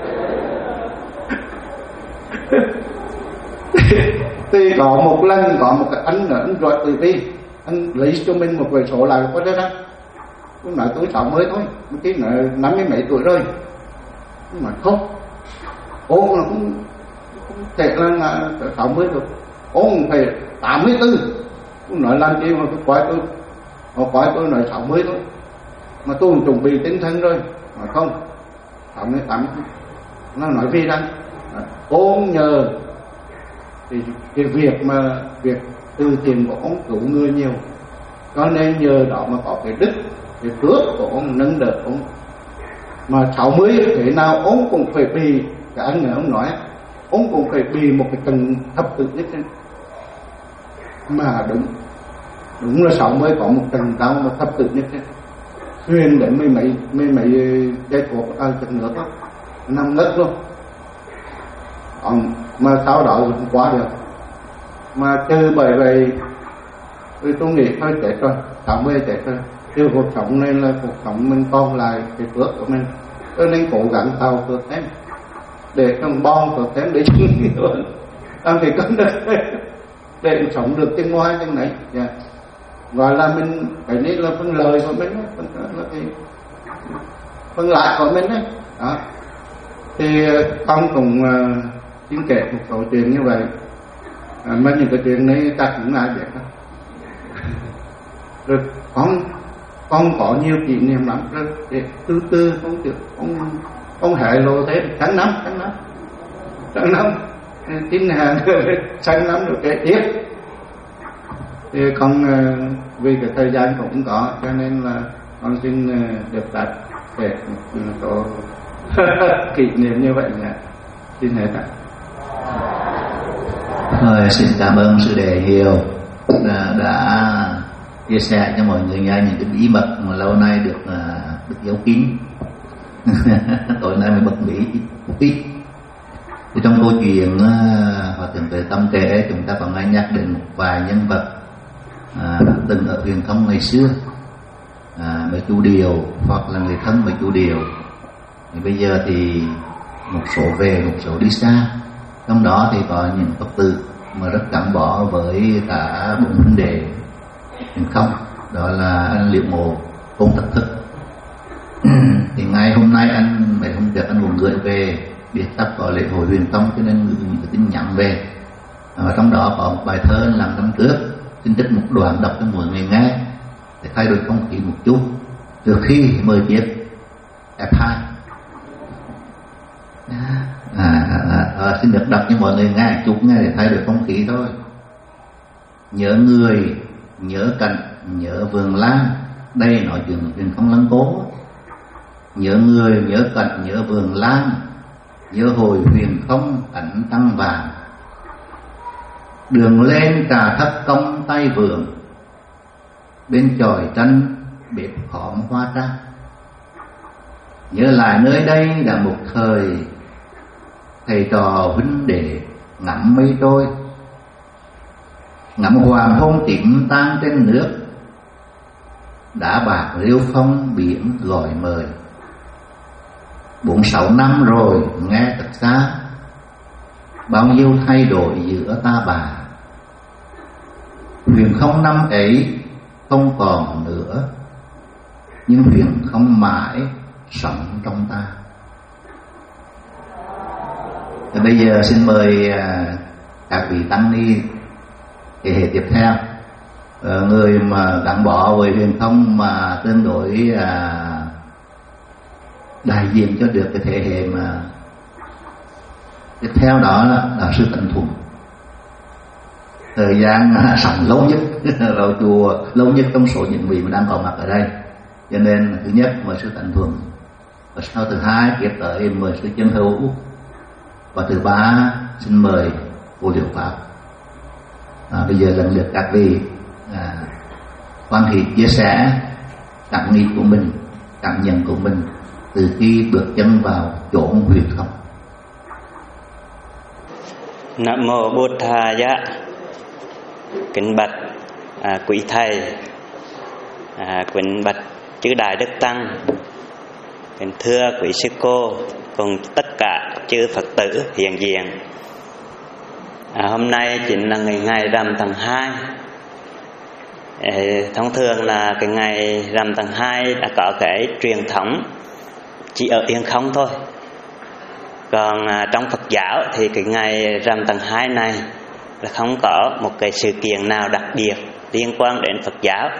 Thì có một lần có một cái anh nữa, anh gọi từ đi, anh lấy cho mình một cái số lại có đó đó. Tôi nói tôi sáu mươi thôi, một cái nữa năm mươi mấy tuổi rồi. Nhưng mà không, ôn là cũng trẻ là sáu mươi rồi, ôn phải tám mươi tư. Tôi nói làm chi mà tôi quái tôi, họ quái tôi nói sáu mươi thôi, mà tôi cũng chuẩn bị tinh thần rồi. Nói không, sáu mươi tám mươi. Nó nói vì rằng ôn nhờ thì cái việc mà việc từ thiện của ông cứu người nhiều, cho nên nhờ đó mà có cái đức, cái phước của ông nâng đỡ ông. Mà sáu mươi thế nào ông cũng phải bị, cái anh này ông nói ông cũng phải bị một cái tầng thập tự nhất trên. Mà đúng đúng là sáu mươi có một tầng cao mà thập tự nhất trên, xuyên đến mấy mấy mấy mấy dây thuộc à chân nước đó, nằm ngất luôn. Còn mà sau đó cũng quá được, mà trừ bởi vậy tôi tôi nghĩ thôi chết rồi, sáu mươi chết rồi. Chứ cuộc sống này là cuộc sống mình còn lại cái phước của mình, cho nên cố gắng tạo phước thêm để trong bon phước thêm để chung nhiều làm thì cần đấy để sống được trên ngoài trên này. Yeah. Gọi là mình cái này là phần lời của mình, phần là cái phần lại của mình đấy. Đó. Thì con cũng uh, xin kể một số chuyện như vậy, à, mà những cái chuyện này ta cũng ai biết đâu. Rồi con con có nhiều kỷ niệm lắm, rồi để từ từ không chịu con con hệ lộ thế tháng năm tháng năm tháng năm tin hàng tháng năm được kể tiếp. Thì con vì cái thời gian cũng có, cho nên là con xin được đặt kể một số kỷ niệm như vậy nha. Xin hết ạ. Rồi, xin cảm ơn sư Đề Hiếu đã, đã chia sẻ cho mọi người nghe những cái bí mật mà lâu nay được được giấu kín. Tối nay mới bật mí một ít. Thì trong câu chuyện Hòa Thượng Tuệ Tâm kể, chúng ta còn nghe nhắc đến một vài nhân vật à, từng ở huyền không ngày xưa, à, mấy chú Điều hoặc là người thân mấy chú Điều. Thì bây giờ thì một số về, một số đi xa. Trong đó thì có những Phật tử mà rất gắn bó với cả bốn vấn đề huyền không, đó là anh Liệu Ngộ, Côn Thật Thức. Thì ngày hôm nay anh mấy hôm trước anh cũng gửi về, biết sắp có lễ hội huyền không cho nên gửi những cái tin nhắn về. Ở trong đó có một bài thơ làm năm trước, xin trích một đoạn đọc cho mọi người nghe để thay đổi không khí một chút trước khi mời tiếp ép hai. À, à, à, xin được đọc cho mọi người nghe một chút nghe để thay đổi không khí thôi. Nhớ người, nhớ cảnh, nhớ vườn lan, đây nói chuyện huyền không lăng cố. Nhớ người, nhớ cảnh, nhớ vườn lan, nhớ hồi huyền không cảnh tăng vàng. Đường lên trà thất công tay vườn, bên chòi tranh bếp khóm hoa trang. Nhớ lại nơi đây đã một thời, thầy trò huynh đệ ngắm mây trôi, ngắm hoàng hôn tím tan trên nước, đã bạc rêu phong biển gọi mời. Bốn sáu năm rồi nghe thật xa, bao nhiêu thay đổi giữa ta bà. Huyền không năm ấy không còn nữa, nhưng huyền không mãi sống trong ta. Và bây giờ xin mời các vị tăng ni thế hệ tiếp theo, người mà gắn bó với huyền không mà tương đối đại diện cho được cái thế hệ mà tiếp theo, đó là, là sư Tịnh Thuần. Thời gian sống lâu nhất vào chùa, lâu nhất trong số những vị mà đang có mặt ở đây, cho nên thứ nhất mời sư Tịnh Thuần, và sau thứ hai tiếp tới mời sư Chân Hữu, và thứ ba xin mời cô Liệu Pháp. À, bây giờ lần lượt các vị à, quan hệ chia sẻ cảm nghĩ của mình, cảm nhận của mình từ khi bước chân vào chỗ huyền không. Nam mô Bụt Thaya. Kính bạch à, quý thầy, à, kính bạch chư đại đức tăng, kính thưa quý sư cô cùng tất cả chư Phật tử hiện diện. À, hôm nay chính là ngày ngày rằm tháng hai. À, thông thường là cái ngày rằm tháng hai đã có cái truyền thống chỉ ở Yên Không thôi. Còn à, trong Phật giáo thì cái ngày rằm tháng hai này là không có một cái sự kiện nào đặc biệt liên quan đến Phật giáo.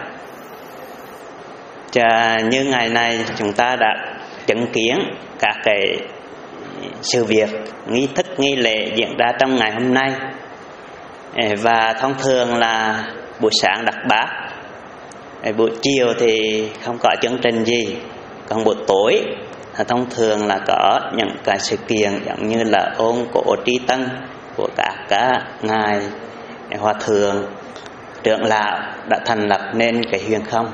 Chà, như ngày này chúng ta đã chứng kiến các cái sự việc, nghi thức, nghi lễ diễn ra trong ngày hôm nay. Và thông thường là buổi sáng đặt bát, buổi chiều thì không có chương trình gì, còn buổi tối thông thường là có những cái sự kiện giống như là ôn cổ tri tân của các cả ngài hòa thượng trưởng lão đã thành lập nên cái huyền không.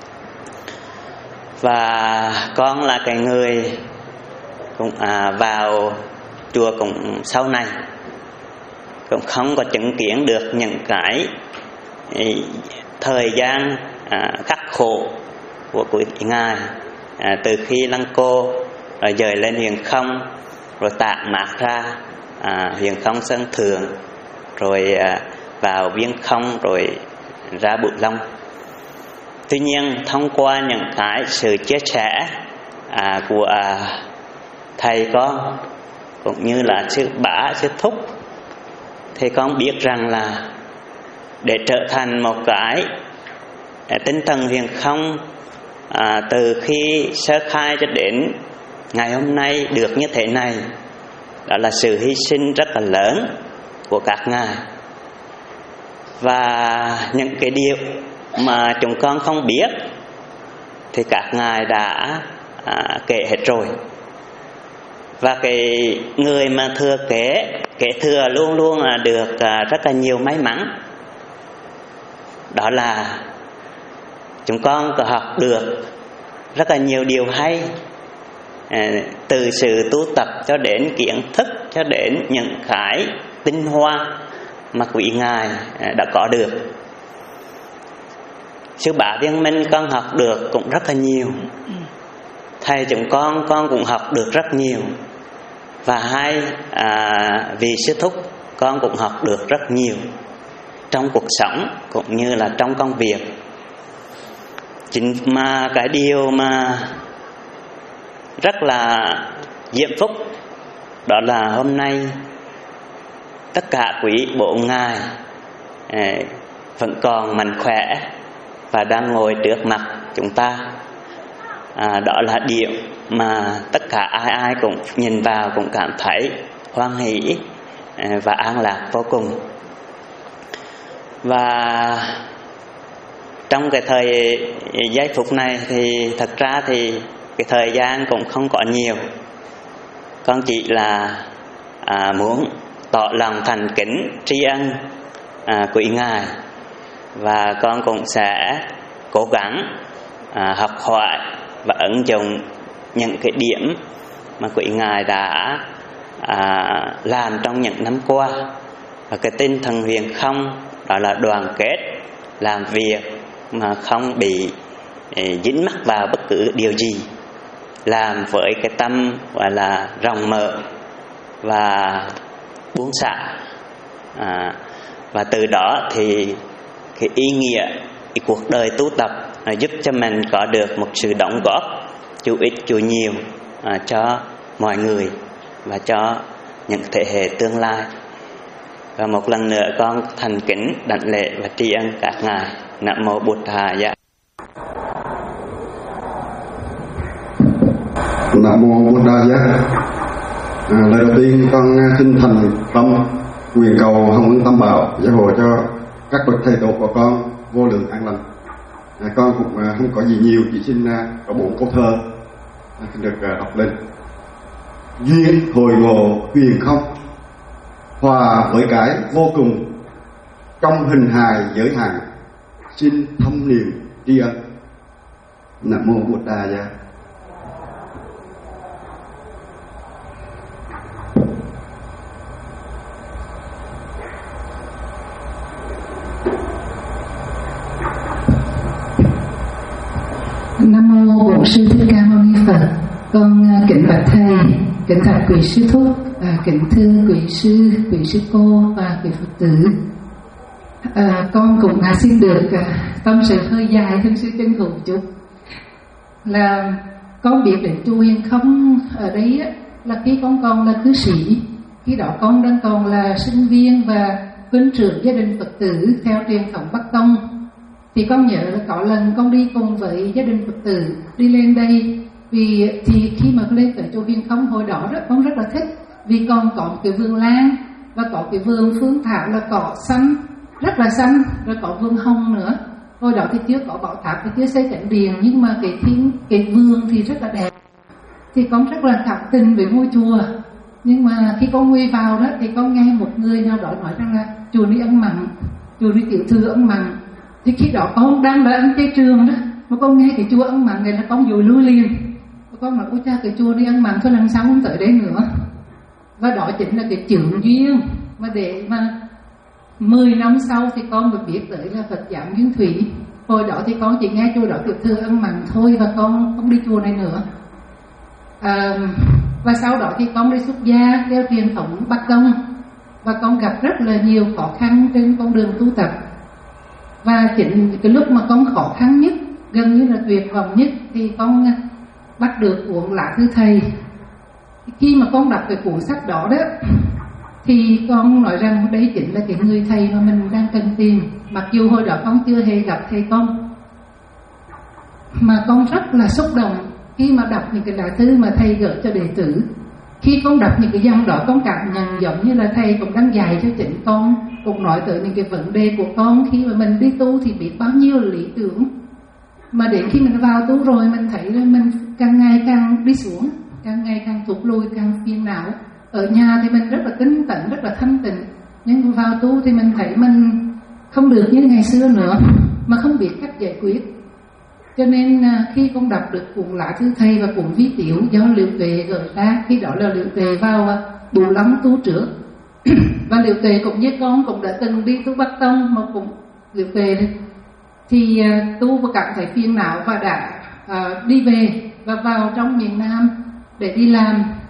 Và con là cái người cũng à, vào chùa cũng sau này cũng không có chứng kiến được những cái ý, thời gian à, khắc khổ của quý ngài à, từ khi Lăng Cô rồi dời lên huyền không, rồi tản mát ra à, huyền không Sơn Thượng, rồi à, vào Viên Không, rồi ra Bửu Long. Tuy nhiên thông qua những cái sự chia sẻ à, của à, thầy con cũng như là sư Bá, sư Thúc, thì con biết rằng là để trở thành một cái à, tinh thần huyền không à, từ khi sơ khai cho đến ngày hôm nay được như thế này, đó là sự hy sinh rất là lớn của các ngài. Và những cái điều mà chúng con không biết thì các ngài đã à, kể hết rồi. Và cái người mà thừa kế, kế thừa luôn luôn là được à, rất là nhiều may mắn. Đó là chúng con có học được rất là nhiều điều hay, à, từ sự tu tập cho đến kiến thức, cho đến những cái tinh hoa mà quý ngài à, đã có được. Sư Bá Viên Minh con học được cũng rất là nhiều, thầy chúng con con cũng học được rất nhiều. Và hai à, vị sư thúc con cũng học được rất nhiều trong cuộc sống cũng như là trong công việc. Chính mà cái điều mà rất là diễm phúc đó là hôm nay tất cả quý bộ ngài vẫn còn mạnh khỏe và đang ngồi trước mặt chúng ta. À, đó là điều mà tất cả ai ai cũng nhìn vào cũng cảm thấy hoan hỷ và an lạc vô cùng. Và trong cái thời giây phút này thì thật ra thì cái thời gian cũng không có nhiều. Con chỉ là à, muốn tỏ lòng thành kính tri ân à, quý ngài, và con cũng sẽ cố gắng à, học hỏi và ứng dụng những cái điểm mà quý ngài đã à, làm trong những năm qua. Và cái tinh thần huyền không đó là đoàn kết, làm việc mà không bị eh, dính mắc vào bất cứ điều gì, làm với cái tâm gọi là rộng mở và buông xả. À, và từ đó thì cái ý nghĩa cái cuộc đời tu tập à, giúp cho mình có được một sự đóng góp chú ít chú nhiều à, cho mọi người và cho những thế hệ tương lai. Và một lần nữa con thành kính đảnh lễ và tri ân các ngài. Nam mô Bụt Thà Dạ. Nam mô Bụt Thà Dạ. À, lời đầu tiên con xin thành tâm nguyện cầu hồng ân tam bảo gia hộ cho các bậc thầy tổ của con vô lượng an lành. À, con cũng à, không có gì nhiều, chỉ xin à, có bốn câu thơ à, được à, đọc lên. Duyên hồi ngộ huyền không, hòa với cái vô cùng, trong hình hài giới hạn, xin thâm niệm tri ân. Nam mô Bụt Đà Dạ. Nam mô Bổn Sư Thích Ca Mâu Ni Phật. Con kính bạch thầy, kính thạch quý sư thúc, à, kính thưa quý sư, quý sư cô và quý Phật tử. À, con cũng à, xin được à, tâm sự hơi dài thân sư chân thủ chút. Là con biết đến chùa Huyền Không ở đấy á, là khi con còn là cư sĩ, khi đó con đang còn là sinh viên và huynh trưởng gia đình Phật tử theo truyền thống Bắc Tông. Thì con nhớ là có lần con đi cùng với gia đình Phật tử đi lên đây, vì thì khi mà lên tới chùa Huyền Không hồi đó đó con rất là thích, vì còn có một cái vườn lan và có cái vườn phương thảo là cỏ xanh rất là xanh, rồi có vườn hồng nữa. Hồi đó thì chưa có bảo tháp, thì chưa xây cảnh điện, nhưng mà cái thiên cái vườn thì rất là đẹp. Thì con rất là cảm tình với ngôi chùa. Nhưng mà khi con nguy vào đó thì con nghe một người nào đó nói rằng là chùa đi ăn mặn, chùa đi tiểu thư ăn mặn. Thì khi đó con đang là ăn chay trường đó, mà con nghe cái chùa ăn mặn này là con dùi lui liền. Con nói ôi cha, cái chùa đi ăn mặn thôi lần sau không tới đây nữa. Và đó chính là cái chướng duyên mà để mà mười năm sau thì con được biết tới là Phật giáo Nguyên Thủy. Hồi đó thì con chỉ nghe chùa đó tiểu thư ăn mặn thôi, và con không đi chùa này nữa. À, và sau đó thì con đi xuất gia theo truyền thống Bắc Tông, và con gặp rất là nhiều khó khăn trên con đường tu tập. Và chính cái lúc mà con khó khăn nhất, gần như là tuyệt vọng nhất, thì con bắt được cuốn Lá Thư Thầy. Khi mà con đọc cái cuốn sách đó đó, thì con nói rằng đây chính là cái người thầy mà mình đang cần tìm. Mặc dù hồi đó con chưa hề gặp thầy con, mà con rất là xúc động khi mà đọc những cái lá thư mà thầy gửi cho đệ tử. Khi con đọc những cái dòng đó, con cảm nhận giống như là thầy cũng đang dạy cho chính con, cũng nói tới những cái vấn đề của con khi mà mình đi tu thì biết bao nhiêu lý tưởng, mà đến khi mình vào tu rồi mình thấy là mình càng ngày càng đi xuống, càng ngày càng tụt lùi, càng phiền não. Ở nhà thì mình rất là tinh tấn, rất là thanh tịnh, nhưng vào tu thì mình thấy mình không được như ngày xưa nữa, mà không biết cách giải quyết. Cho nên khi con đọc được cuốn Lá Thư Thầy và cuốn Vi Tiểu do Liệu Tuệ gửi ra, khi đó là Liệu Tuệ vào Bù Lắm tu trước, và Liệu Tuệ cũng như con cũng đã từng đi tu Bắc Tông, mà cũng Liệu Tuệ thì tu và cảm thấy phiền não và đã uh, đi về và vào trong miền Nam để đi làm.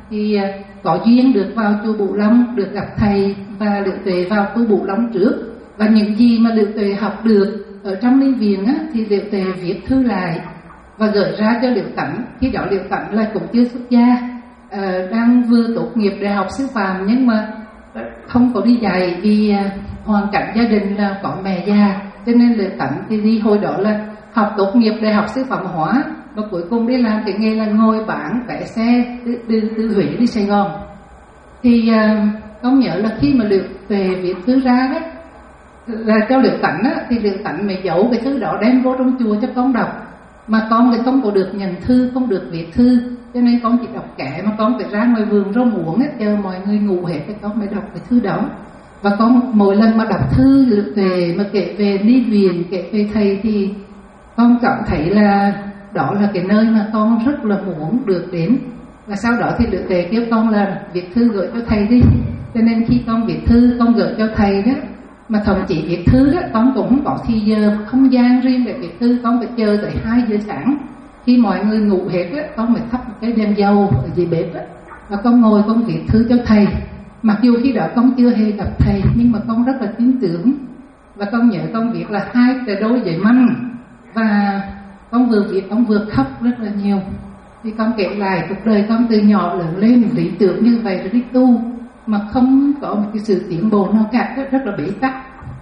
thì có duyên được vào chùa Bửu Long, được gặp thầy và Liệu Tuệ vào tu Bửu Long trước. Và những gì mà Liệu Tuệ học được ở trong Linh Viện á, thì Liệu Tuệ viết thư lại và gửi ra cho Liễu Tánh. Khi đó Liễu Tánh là cũng chưa xuất gia, uh, đang vừa tốt nghiệp đại học sư phạm nhưng mà không có đi dạy vì uh, hoàn cảnh gia đình là có mẹ già, cho nên Liễu Tánh thì đi hồi đó là học tốt nghiệp đại học sư phạm hóa và cuối cùng đi làm cái nghề là ngồi bán vé xe từ, từ, từ Huế đi Sài Gòn. Thì uh, con nhớ là khi mà Liễu Tuệ viết thư ra đó là cho Liễu Tánh á, thì Liễu Tánh mới giấu cái thư đó đem vô trong chùa cho con đọc. Mà con thì không có được nhận thư, không được viết thư, cho nên con chỉ đọc kẻ, mà con phải ra ngoài vườn rau muống hết, chờ mọi người ngủ hết thì con mới đọc cái thư đó. Và con mỗi lần mà đọc thư Liễu Tuệ mà kể về Ni Viện, kể về thầy thì con cảm thấy là đó là cái nơi mà con rất là muốn được đến. Và sau đó thì Liễu Tuệ kêu con là viết thư gửi cho thầy đi. Cho nên khi con viết thư con gửi cho thầy đó, mà thậm chí viết thư đó con cũng không có thì giờ không gian riêng để viết thư, con phải chờ tới hai giờ sáng khi mọi người ngủ hết đó, con phải thắp một cái đèn dầu ở dưới bếp đó, và con ngồi con viết thư cho thầy. Mặc dù khi đó con chưa hề gặp thầy nhưng mà con rất là tin tưởng, và con nhớ con viết là hai cái đôi giấy măng, và con vừa viết con vừa khóc rất là nhiều. Thì con kể lại cuộc đời con từ nhỏ lớn lên lý tưởng như vậy rồi đi tu mà không có một cái sự tiến bộ nào cả, rất, rất là bế tắc.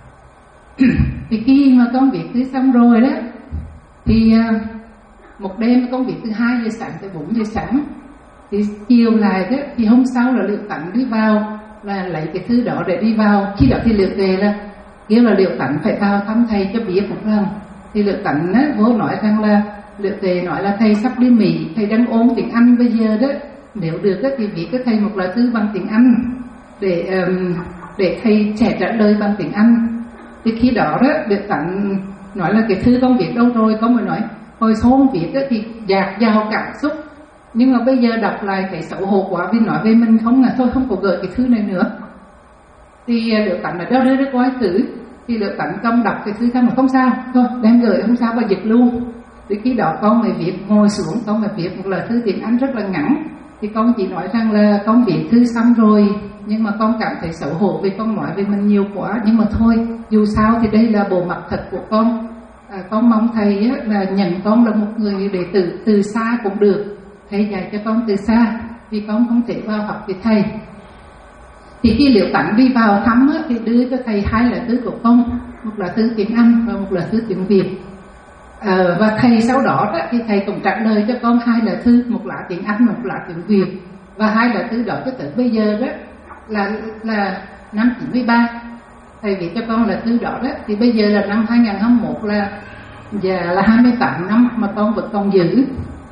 Thì khi mà con viết thư xong rồi đó thì một đêm con viết từ hai giờ sáng tới bốn giờ sáng, thì chiều lại đó thì hôm sau là Liễu Tánh đi vào là lấy cái thư đó để đi vào. Khi đó thì Liễu Tuệ là kêu là Liễu Tánh phải vào thăm thầy cho biết một lần. Thì Liễu Tánh á, vô nói rằng là Liễu Tuệ nói là thầy sắp đi Mỹ, thầy đang ôn tiếng Anh bây giờ đó, nếu được đó, thì viết cho thầy một lá thư bằng tiếng Anh để um, để thầy sẽ trả lời bằng tiếng Anh. Thì khi đó đó Liễu Tánh nói là cái thư con viết đâu rồi, con mới nói hồi số viết đó thì dạt dào cảm xúc, nhưng mà bây giờ đọc lại thấy xấu hổ quá vì nói về mình không, là thôi không có gửi cái thư này nữa. Thì Liễu Tánh là đâu đưa ra coi thử, thì Liễu Tánh công đọc cái thư xong mà không sao, thôi đem gửi không sao, và dịch luôn. Thì khi đó con mới viết, ngồi xuống con mới viết một lời thư tiếng Anh rất là ngắn. Thì con chỉ nói rằng là con viết thư xong rồi, nhưng mà con cảm thấy xấu hổ vì con nói về mình nhiều quá, nhưng mà thôi dù sao thì đây là bộ mặt thật của con. À, con mong thầy á, là nhận con là một người đệ tử từ xa cũng được, thầy dạy cho con từ xa vì con không thể vào học với thầy. Thì khi Liễu Tánh đi vào thăm á, thì đưa cho thầy hai lá thư của con, một lá thư tiếng Anh và một lá thư tiếng Việt. À, và thầy sau đó, đó thì thầy cũng trả lời cho con hai lá thư, một lá tiếng Anh, một lá tiếng Việt. Và hai lá thư đó cho tới bây giờ đó là là năm chín mươi ba thầy viết cho con là thư đó đó, thì bây giờ là năm hai nghìn không trăm hai mươi mốt là giờ là hai mươi tám năm mà con vẫn còn giữ.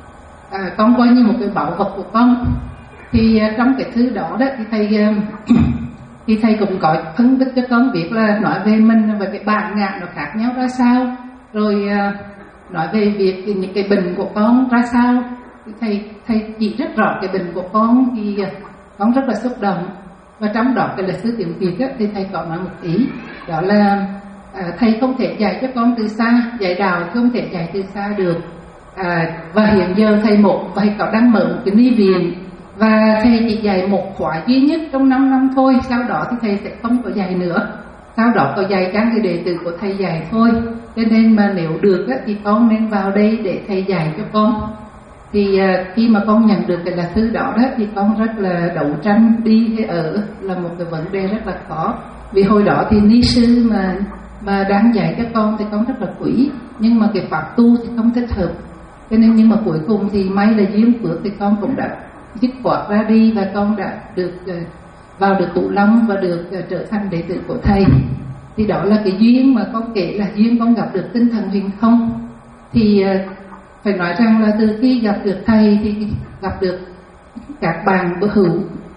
À, con coi như một cái bảo vật của con. Thì uh, trong cái thư đó đó thì thầy uh, thì thầy cũng có phân tích cho con biết là nói về mình và cái bản ngã nó khác nhau ra sao, rồi uh, nói về việc những cái bệnh của con ra sao. Thì thầy thầy chỉ rất rõ cái bệnh của con, thì uh, con rất là xúc động. Và trong đó cái lịch sử tiếng Việt á, thì thầy có nói một ý, đó là à, thầy không thể dạy cho con từ xa, dạy đạo không thể dạy từ xa được. À, và hiện giờ thầy một thầy có đang mở một cái Ni Viện, và thầy chỉ dạy một khóa duy nhất trong năm năm thôi, sau đó thì thầy sẽ không có dạy nữa, sau đó có dạy các người đệ tử của thầy dạy thôi. Cho nên mà nếu được á, thì con nên vào đây để thầy dạy cho con. Thì uh, khi mà con nhận được cái lá thư đó đó thì con rất là đấu tranh đi hay ở là một cái vấn đề rất là khó, vì hồi đó thì ni sư mà mà đang dạy cho con thì con rất là quý, nhưng mà cái pháp tu thì không thích hợp. Cho nên nhưng mà cuối cùng thì may là duyên phước thì con cũng đã dứt khoát ra đi, và con đã được uh, vào được Bửu Long và được uh, trở thành đệ tử của thầy. Thì đó là cái duyên mà con kể là duyên con gặp được tinh thần huyền không. Thì uh, phải nói rằng là từ khi gặp được thầy thì gặp được các bạn hữu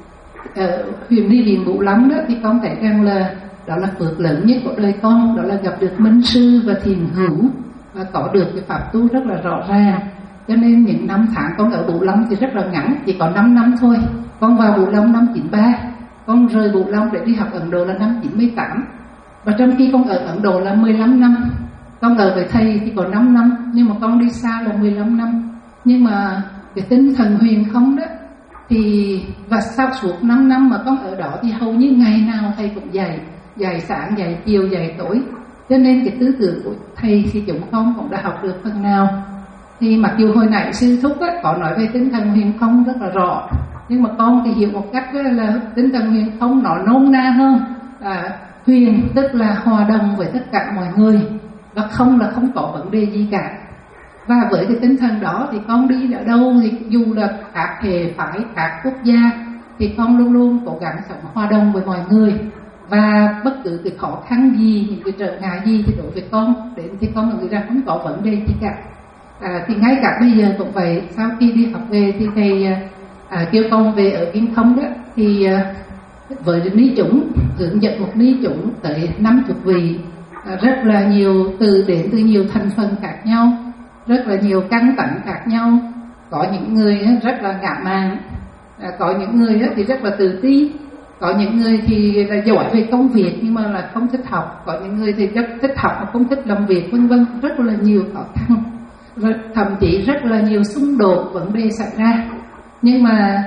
ở huyền Ni Viện Bửu Long đó, thì con thấy rằng là đó là phước lớn nhất của đời con, đó là gặp được minh sư và thiền hữu và có được cái pháp tu rất là rõ ràng. Cho nên những năm tháng con ở Bửu Long thì rất là ngắn, chỉ có năm năm thôi. Con vào Bửu Long năm chín ba, con rời Bửu Long để đi học Ấn Độ là năm chín mươi tám, và trong khi con ở Ấn Độ là mười lăm năm. Con ở với thầy thì có năm năm, nhưng mà con đi xa là mười lăm năm. Nhưng mà cái tinh thần huyền không đó Thì và sau suốt năm năm mà con ở đó thì hầu như ngày nào thầy cũng dạy, dạy sáng, dạy chiều, dạy tối. Cho nên cái tư tưởng của thầy thì chúng con cũng đã học được phần nào. Thì mặc dù hồi nãy sư thúc á, có nói về tinh thần huyền không rất là rõ, nhưng mà con thì hiểu một cách là tinh thần huyền không nó nôm na hơn. À, huyền tức là hòa đồng với tất cả mọi người, và không là không có vấn đề gì cả. Và với cái tinh thần đó thì con đi ở đâu thì dù là các hệ phái, các quốc gia, thì con luôn luôn cố gắng sống hòa đồng với mọi người. Và bất cứ cái khó khăn gì, những cái trở ngại gì thì đối với con đến thì con nghĩ rằng không có vấn đề gì cả. À, thì ngay cả bây giờ cũng vậy, sau khi đi học về thì thầy à, kêu con về ở Kim Không đó, thì à, với ni chúng hướng dẫn một ni chúng tới năm chục vị, à, rất là nhiều từ đến từ nhiều thành phần khác nhau, rất là nhiều căn tánh khác nhau. Có những người rất là ngạo mạn, à, có những người thì rất là tự ti, có những người thì là giỏi về công việc nhưng mà là không thích học, có những người thì rất thích học mà không thích làm việc, vân vân, rất là nhiều khó khăn, và thậm chí rất là nhiều xung đột vấn đề xảy ra. Nhưng mà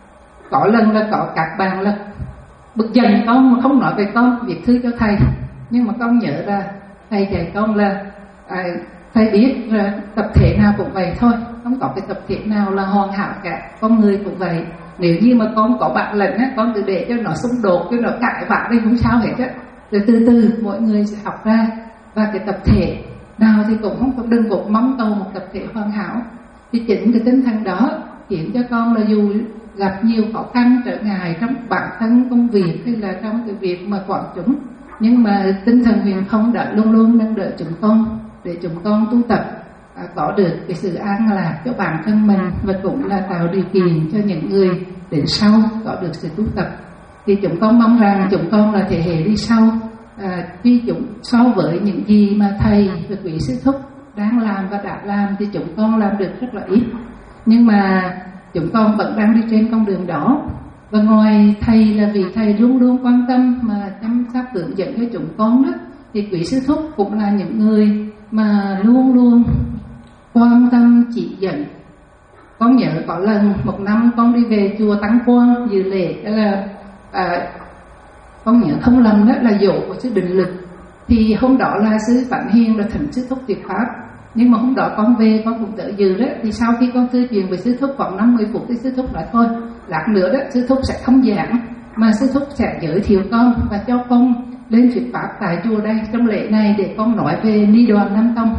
có lần là có các bạn là bực dần con mà không nói về con, viết thư cho thầy, nhưng mà con nhớ là thầy dạy con là à, thầy biết là tập thể nào cũng vậy thôi, không có cái tập thể nào là hoàn hảo cả, con người cũng vậy. Nếu như mà con có bạn lệnh á, con cứ để cho nó xung đột, cho nó cãi vã đi không sao hết á, rồi từ từ mỗi người sẽ học ra. Và cái tập thể nào thì cũng không có, đừng có mong cầu một tập thể hoàn hảo. Thì chính cái tinh thần đó khiến cho con là dù gặp nhiều khó khăn trở ngại trong bản thân công việc hay là trong cái việc mà quản chúng, nhưng mà tinh thần huyền không đã luôn luôn nâng đỡ chúng con để chúng con tu tập à, có được cái sự an lạc cho bản thân mình, và cũng là tạo điều kiện cho những người đến sau có được sự tu tập. Thì chúng con mong rằng chúng con là thế hệ đi sau, à, khi chúng so với những gì mà thầy và quý sư thúc đang làm và đã làm thì chúng con làm được rất là ít, nhưng mà chúng con vẫn đang đi trên con đường đó. Và ngoài thầy là vì thầy luôn luôn quan tâm mà chăm sóc hướng dẫn cho chúng con đó, thì quý sư thúc cũng là những người mà luôn luôn quan tâm chỉ dẫn. Con nhớ có lần một năm con đi về chùa Tăng Quang dự lễ, đó là à, con nhớ không lầm đó là dỗ của sư Định Lực. Thì hôm đó là sư Phản Hiền là thỉnh sư thúc thuyết pháp, nhưng mà hôm đó con về con cũng tới dự đó. Thì sau khi con thư chuyện với sư thúc khoảng năm mươi phút thì sư thúc nói thôi, lát nữa đó sư thúc sẽ không giảng mà sư thúc sẽ giới thiệu con và cho con lên thuyết pháp tại chùa đây trong lễ này để con nói về ni đoàn Nam Tông.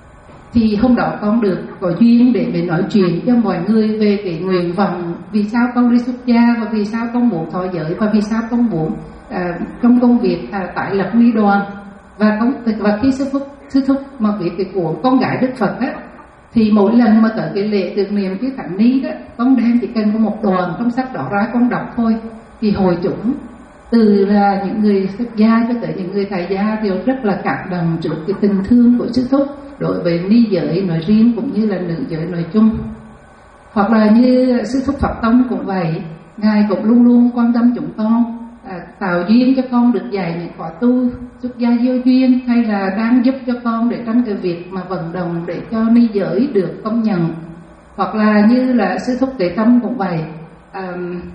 Thì hôm đó con được có duyên để để nói chuyện cho mọi người về cái nguyện vọng vì sao con đi xuất gia, và vì sao con muốn thọ giới, và vì sao con muốn à, trong công việc à, tại lập ni đoàn. Và con và khi sư thúc sư thúc mà viết cái cuốn Con Gái Đức Phật á, thì mỗi lần mà tới cái lễ tưởng niệm cái thánh ni đó, con đem chỉ cần có một đoạn trong sách đó ra con đọc thôi, thì hội chúng từ là những người xuất gia cho tới những người tại gia đều rất là cảm động trước cái tình thương của sư thúc đối với ni giới nói riêng cũng như là nữ giới nói chung. Hoặc là như sư thúc Pháp Tông cũng vậy, ngài cũng luôn luôn quan tâm chúng con, à, tạo duyên cho con được dạy những khóa tu xuất gia vô duyên, hay là đang giúp cho con để trong cái việc mà vận động để cho ni giới được công nhận. Hoặc là như là sư thúc Tế Tâm cũng vậy, à,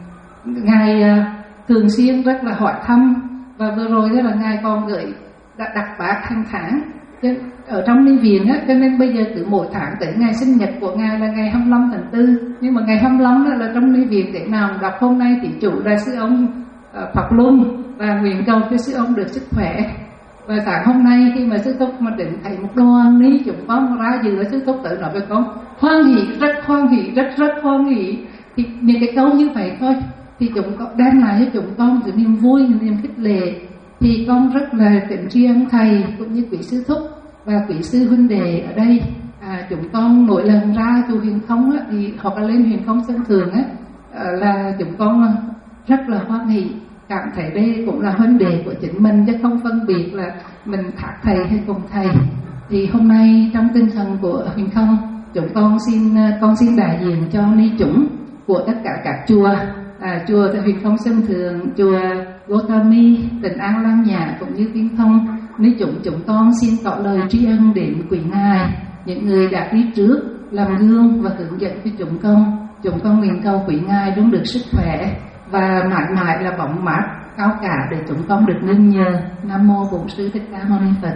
ngài à, thường xuyên rất là hỏi thăm, và vừa rồi đó là ngài còn gửi đã đặt bát hàng tháng ở trong ni viện á, cho nên bây giờ cứ mỗi tháng tới ngày sinh nhật của ngài là ngày hai mươi lăm tháng tư, nhưng mà ngày hai mươi lăm đó là trong ni viện để nào đọc hôm nay tỷ chủ là sư ông uh, Phật Luân và nguyện cầu cho sư ông được sức khỏe. Và sáng hôm nay khi mà sư thúc mà định thấy một đoàn ni chúng con ra dự, là sư thúc tự nói với con hoan hỷ, rất hoan hỷ, rất rất hoan hỷ. Thì những cái câu như vậy thôi thì chúng con đem lại cho chúng con sự niềm vui, niềm khích lệ. Thì con rất là kính tri ân thầy cũng như quý sư thúc và quý sư huynh đệ ở đây. À, chúng con mỗi lần ra chùa Huyền Không á, thì hoặc là lên Huyền Không Sân Thường á, là chúng con rất là hoan hỷ, cảm thấy đây cũng là huynh đệ của chính mình, chứ không phân biệt là mình khác thầy hay cùng thầy. Thì hôm nay trong tinh thần của Huyền Không, chúng con xin con xin đại diện cho ni chúng của tất cả các chùa, à, chùa Huyền Không Sân Thường, chùa Gotami, Tịnh An Lam Nhã cũng như Tiên Thông, ni chúng chúng con xin tỏ lời tri ân đến quý ngài, những người đã đi trước làm gương và hướng dẫn cho chúng con. chúng con nguyện cầu quý ngài luôn được sức khỏe và mãi mãi là bóng mát cao cả để chúng con được nương nhờ. Nam mô Bổn Sư Thích Ca Mâu Ni Phật.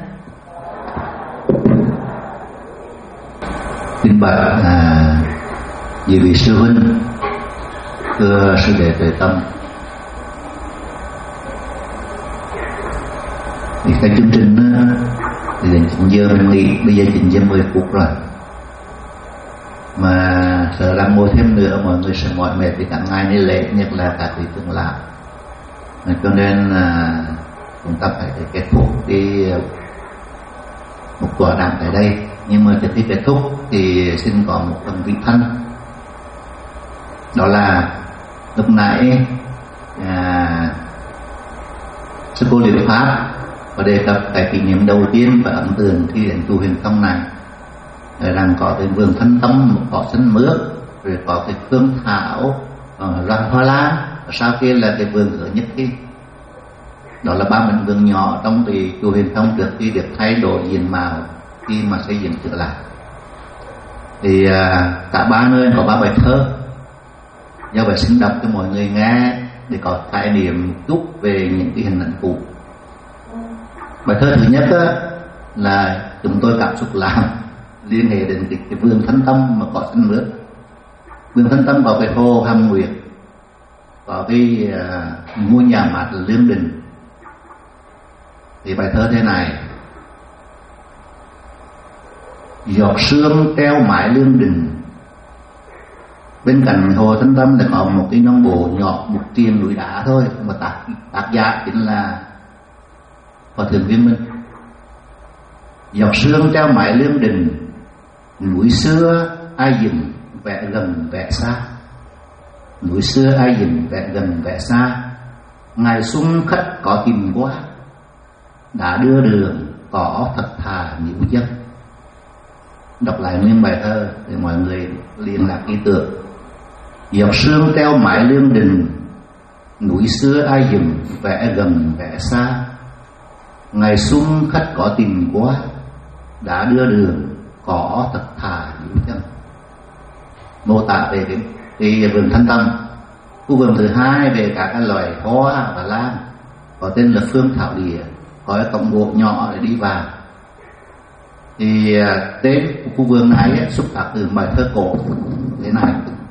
Kính bạch à, vì vị sư huynh, thưa sư đệ Tuệ Tâm, thì cái chương trình đó, thì đến chín giờ mình nghỉ, bây giờ chín giờ mười phút rồi, mà sợ làm ngồi thêm nữa mọi người sẽ mỏi mệt vì cả ngày đi lễ, nhất là cả quý trưởng lão, cho nên là chúng ta phải kết thúc đi một tọa đàm tại đây. Nhưng mà trước khi kết thúc thì xin có một phần vị thân, đó là lúc nãy à, sư cô Liễu Pháp và đề cập cái kỷ niệm đầu tiên và ấn tượng khi đến chùa Huyền Thông này, rằng có cái vườn Thanh Tâm, có sân mướt, rồi có cái phương thảo, loan hoa lan, sau kia là cái vườn Hứa Nhất Thi. Đó là ba mảnh vườn nhỏ trong thì chùa Huyền Thông trước khi được thay đổi diện mạo khi mà xây dựng trở lại. Thì à, cả ba nơi có ba bài thơ, do vậy xin đọc cho mọi người nghe để có trải nghiệm chút về những cái hình ảnh cũ. Bài thơ thứ nhất á, là chúng tôi cảm xúc làm liên hệ đến cái, cái vườn Thanh Tâm mà có sân mướt. Vườn Thanh Tâm có cái hồ Hàm Nguyệt, có cái uh, ngôi nhà mát là Lương Đình. Thì bài thơ thế này: giọt sương treo mãi Lương Đình, bên cạnh hồ Thanh Tâm là có một cái nông bộ nhỏ một triền núi đá thôi, mà tác tác giả chính là Hòa Thượng Viên Minh. Giọt sương treo mãi Lương Đình, núi xưa ai dựng vẽ gần vẽ xa. Núi xưa ai dựng vẽ gần vẽ xa, ngày xuân khách có tìm qua, đã đưa đường có thật thà nhiễu dân. Đọc lại nguyên bài thơ để mọi người liên lạc ý tưởng. Giọt sương treo mãi Lương Đình, núi xưa ai dựng vẽ gần vẽ xa, ngày xuân khách có tìm qua, đã đưa đường có thật thà nhiễu dân. Mô tả về cái, cái vườn Thanh Tâm. Khu vườn thứ hai về các cái loài hoa và lan, có tên là Phương Thảo Địa, có cái cổng bộ nhỏ để đi vào. Thì tên của khu vườn này xuất phát từ bài thơ cổ thế này: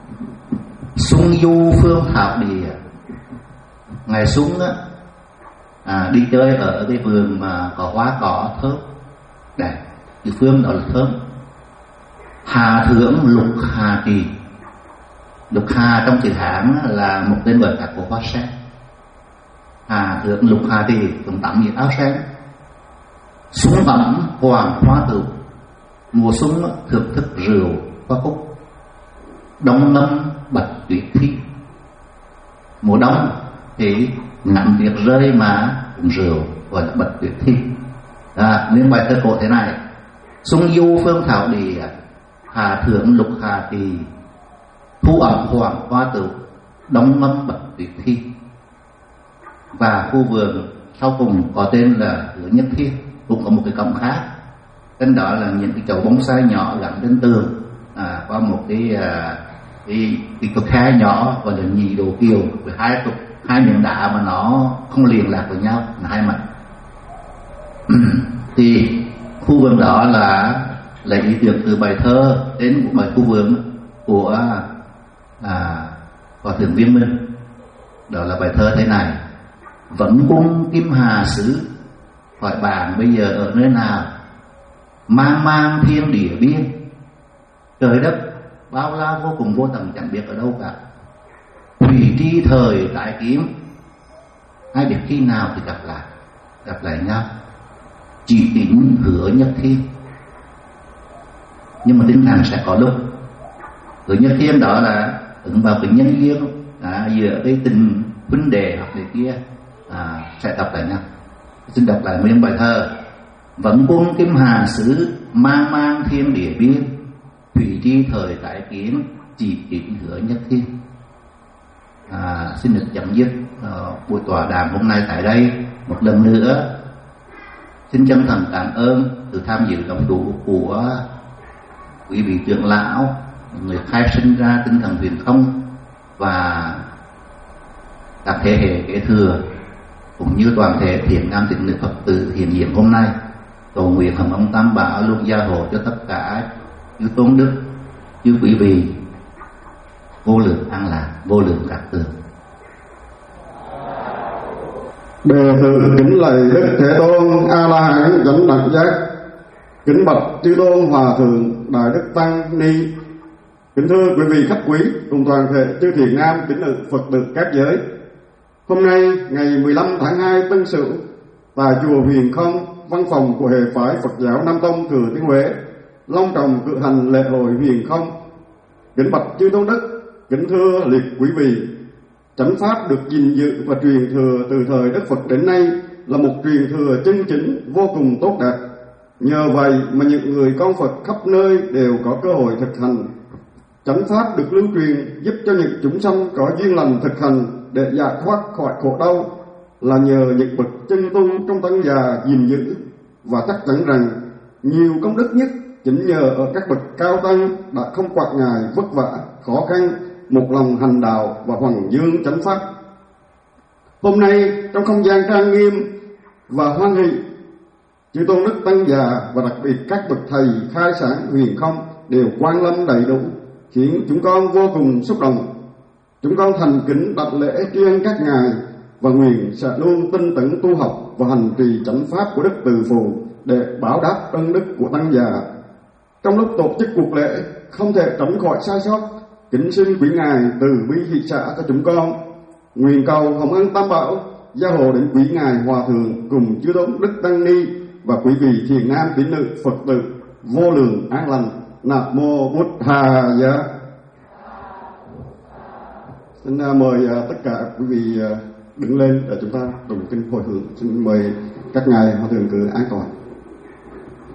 xuân du Phương Thảo Địa. Ngày xuân á, à, đi chơi ở cái vườn mà có hoa cỏ thơm đẹp, địa phương đó là thơm. Hà thượng lục hà kỳ. Lục hà trong chữ Hán là một tên gọi khác của hoa sen. Hà thượng lục hà kỳ cũng tắm nhiệt áo sen. Xuân ấm hoàng hoa tựu. Mùa xuân thưởng thức rượu hoa cúc. Đông ngâm bạch tuyết thi. Mùa đông thì ngắm tuyết rơi mà uống rượu gọi là bạch tuyết thi. À, nên bài thơ cổ thế này: xuân du Phương Thảo Địa, hà thượng lục hà kỳ, thu ẩm hoàng hoa tựu, đông ngâm bạch tuyết thi. Và khu vườn sau cùng có tên là Hứa Nhất Thi, cũng có một cái cổng khác, tên đó là những cái chậu bonsai nhỏ gắn trên tường, à, có một cái à, cái cái cục khe nhỏ gọi là nhị đồ kiều, với hai cục hai miếng đá mà nó không liền lạc với nhau là hai mặt. Thì khu vườn đó là lấy ý tưởng từ bài thơ đến của bài khu vườn của à, Hòa Thượng Viên Minh. Đó là bài thơ thế này: vẫn cung Kim Hà xứ, hỏi bạn bây giờ ở nơi nào, mang mang thiên địa biên, trời đất bao la vô cùng vô tận chẳng biết ở đâu cả. Thủy tri thời đại kiếm, ai biết khi nào thì gặp lại gặp lại nhau, chỉ tính Hứa Nhất Thiên. Nhưng mà tinh thần sẽ có lúc Hứa Nhất Thiên đó là ứng vào cái nhân duyên, à, giữa cái tình huynh đệ hoặc người kia, à, sẽ gặp lại nhau. Xin đọc lại nguyên bài thơ: vẫn quân Kim Hà xứ, mang mang thiên địa biên, thủy tri thời đại kiến, chỉ tính Hứa Nhất Thiên. À, xin được chấm dứt uh, buổi tọa đàm hôm nay tại đây. Một lần nữa xin chân thành cảm ơn sự tham dự đồng đủ của quý vị trưởng lão người khai sinh ra tinh thần huyền không và các thế hệ kế thừa, cũng như toàn thể thiện nam tín nữ Phật tử hiện diện hôm nay, cầu nguyện hồng ông Tam Bảo luôn gia hộ cho tất cả chư tôn đức, chư quý vị vô lượng an lạc, vô lượng các tường. Đệ tử kính lạy Đức Thế Tôn A La Hán chánh đẳng giác, kính bạch chư tôn hòa thượng đại đức tăng ni, kính thưa quý vị khách quý cùng toàn thể chư thiện nam tín nữ Phật tử các giới. Hôm nay ngày mười lăm tháng hai Tân Sửu, tại chùa Huyền Không, văn phòng của hệ phái Phật giáo Nam Tông Thừa Thiên Huế long trọng cử hành lễ hội Huyền Không. Kính bạch chư tôn đức, kính thưa liệt quý vị, chánh pháp được gìn giữ và truyền thừa từ thời Đức Phật đến nay là một truyền thừa chân chính vô cùng tốt đẹp. Nhờ vậy mà những người con Phật khắp nơi đều có cơ hội thực hành. Chánh pháp được lưu truyền giúp cho những chúng sanh có duyên lành thực hành để giải thoát khỏi khổ đau là nhờ những bậc chân tu trong tăng già gìn giữ, và chắc chắn rằng nhiều công đức nhất chính nhờ ở các bậc cao tăng đã không quản ngại vất vả khó khăn, một lòng hành đạo và hoằng dương chánh pháp. Hôm nay trong không gian trang nghiêm và hoan hỷ, chư tôn đức tăng già và đặc biệt các bậc thầy khai sáng Huyền Không đều quan lâm đầy đủ, khiến chúng con vô cùng xúc động. Chúng con thành kính đặt lễ tri ân các ngài và nguyện sẽ luôn tinh tấn tu học và hành trì chánh pháp của Đức Từ Phụ để báo đáp ân đức của tăng già. Trong lúc tổ chức cuộc lễ không thể tránh khỏi sai sót, kính xin quý ngài từ bi thị xã cho chúng con. Nguyện cầu hồng ân Tam Bảo gia hộ đến quý ngài hòa thượng cùng chư tôn đức tăng ni và quý vị thiện nam tín nữ Phật tử vô lượng an lành. Nam mô Bụt Hà Giá. Xin mời tất cả quý vị đứng lên để chúng ta đồng kinh hồi hướng. Xin mời các ngài hòa thượng cứ an toàn.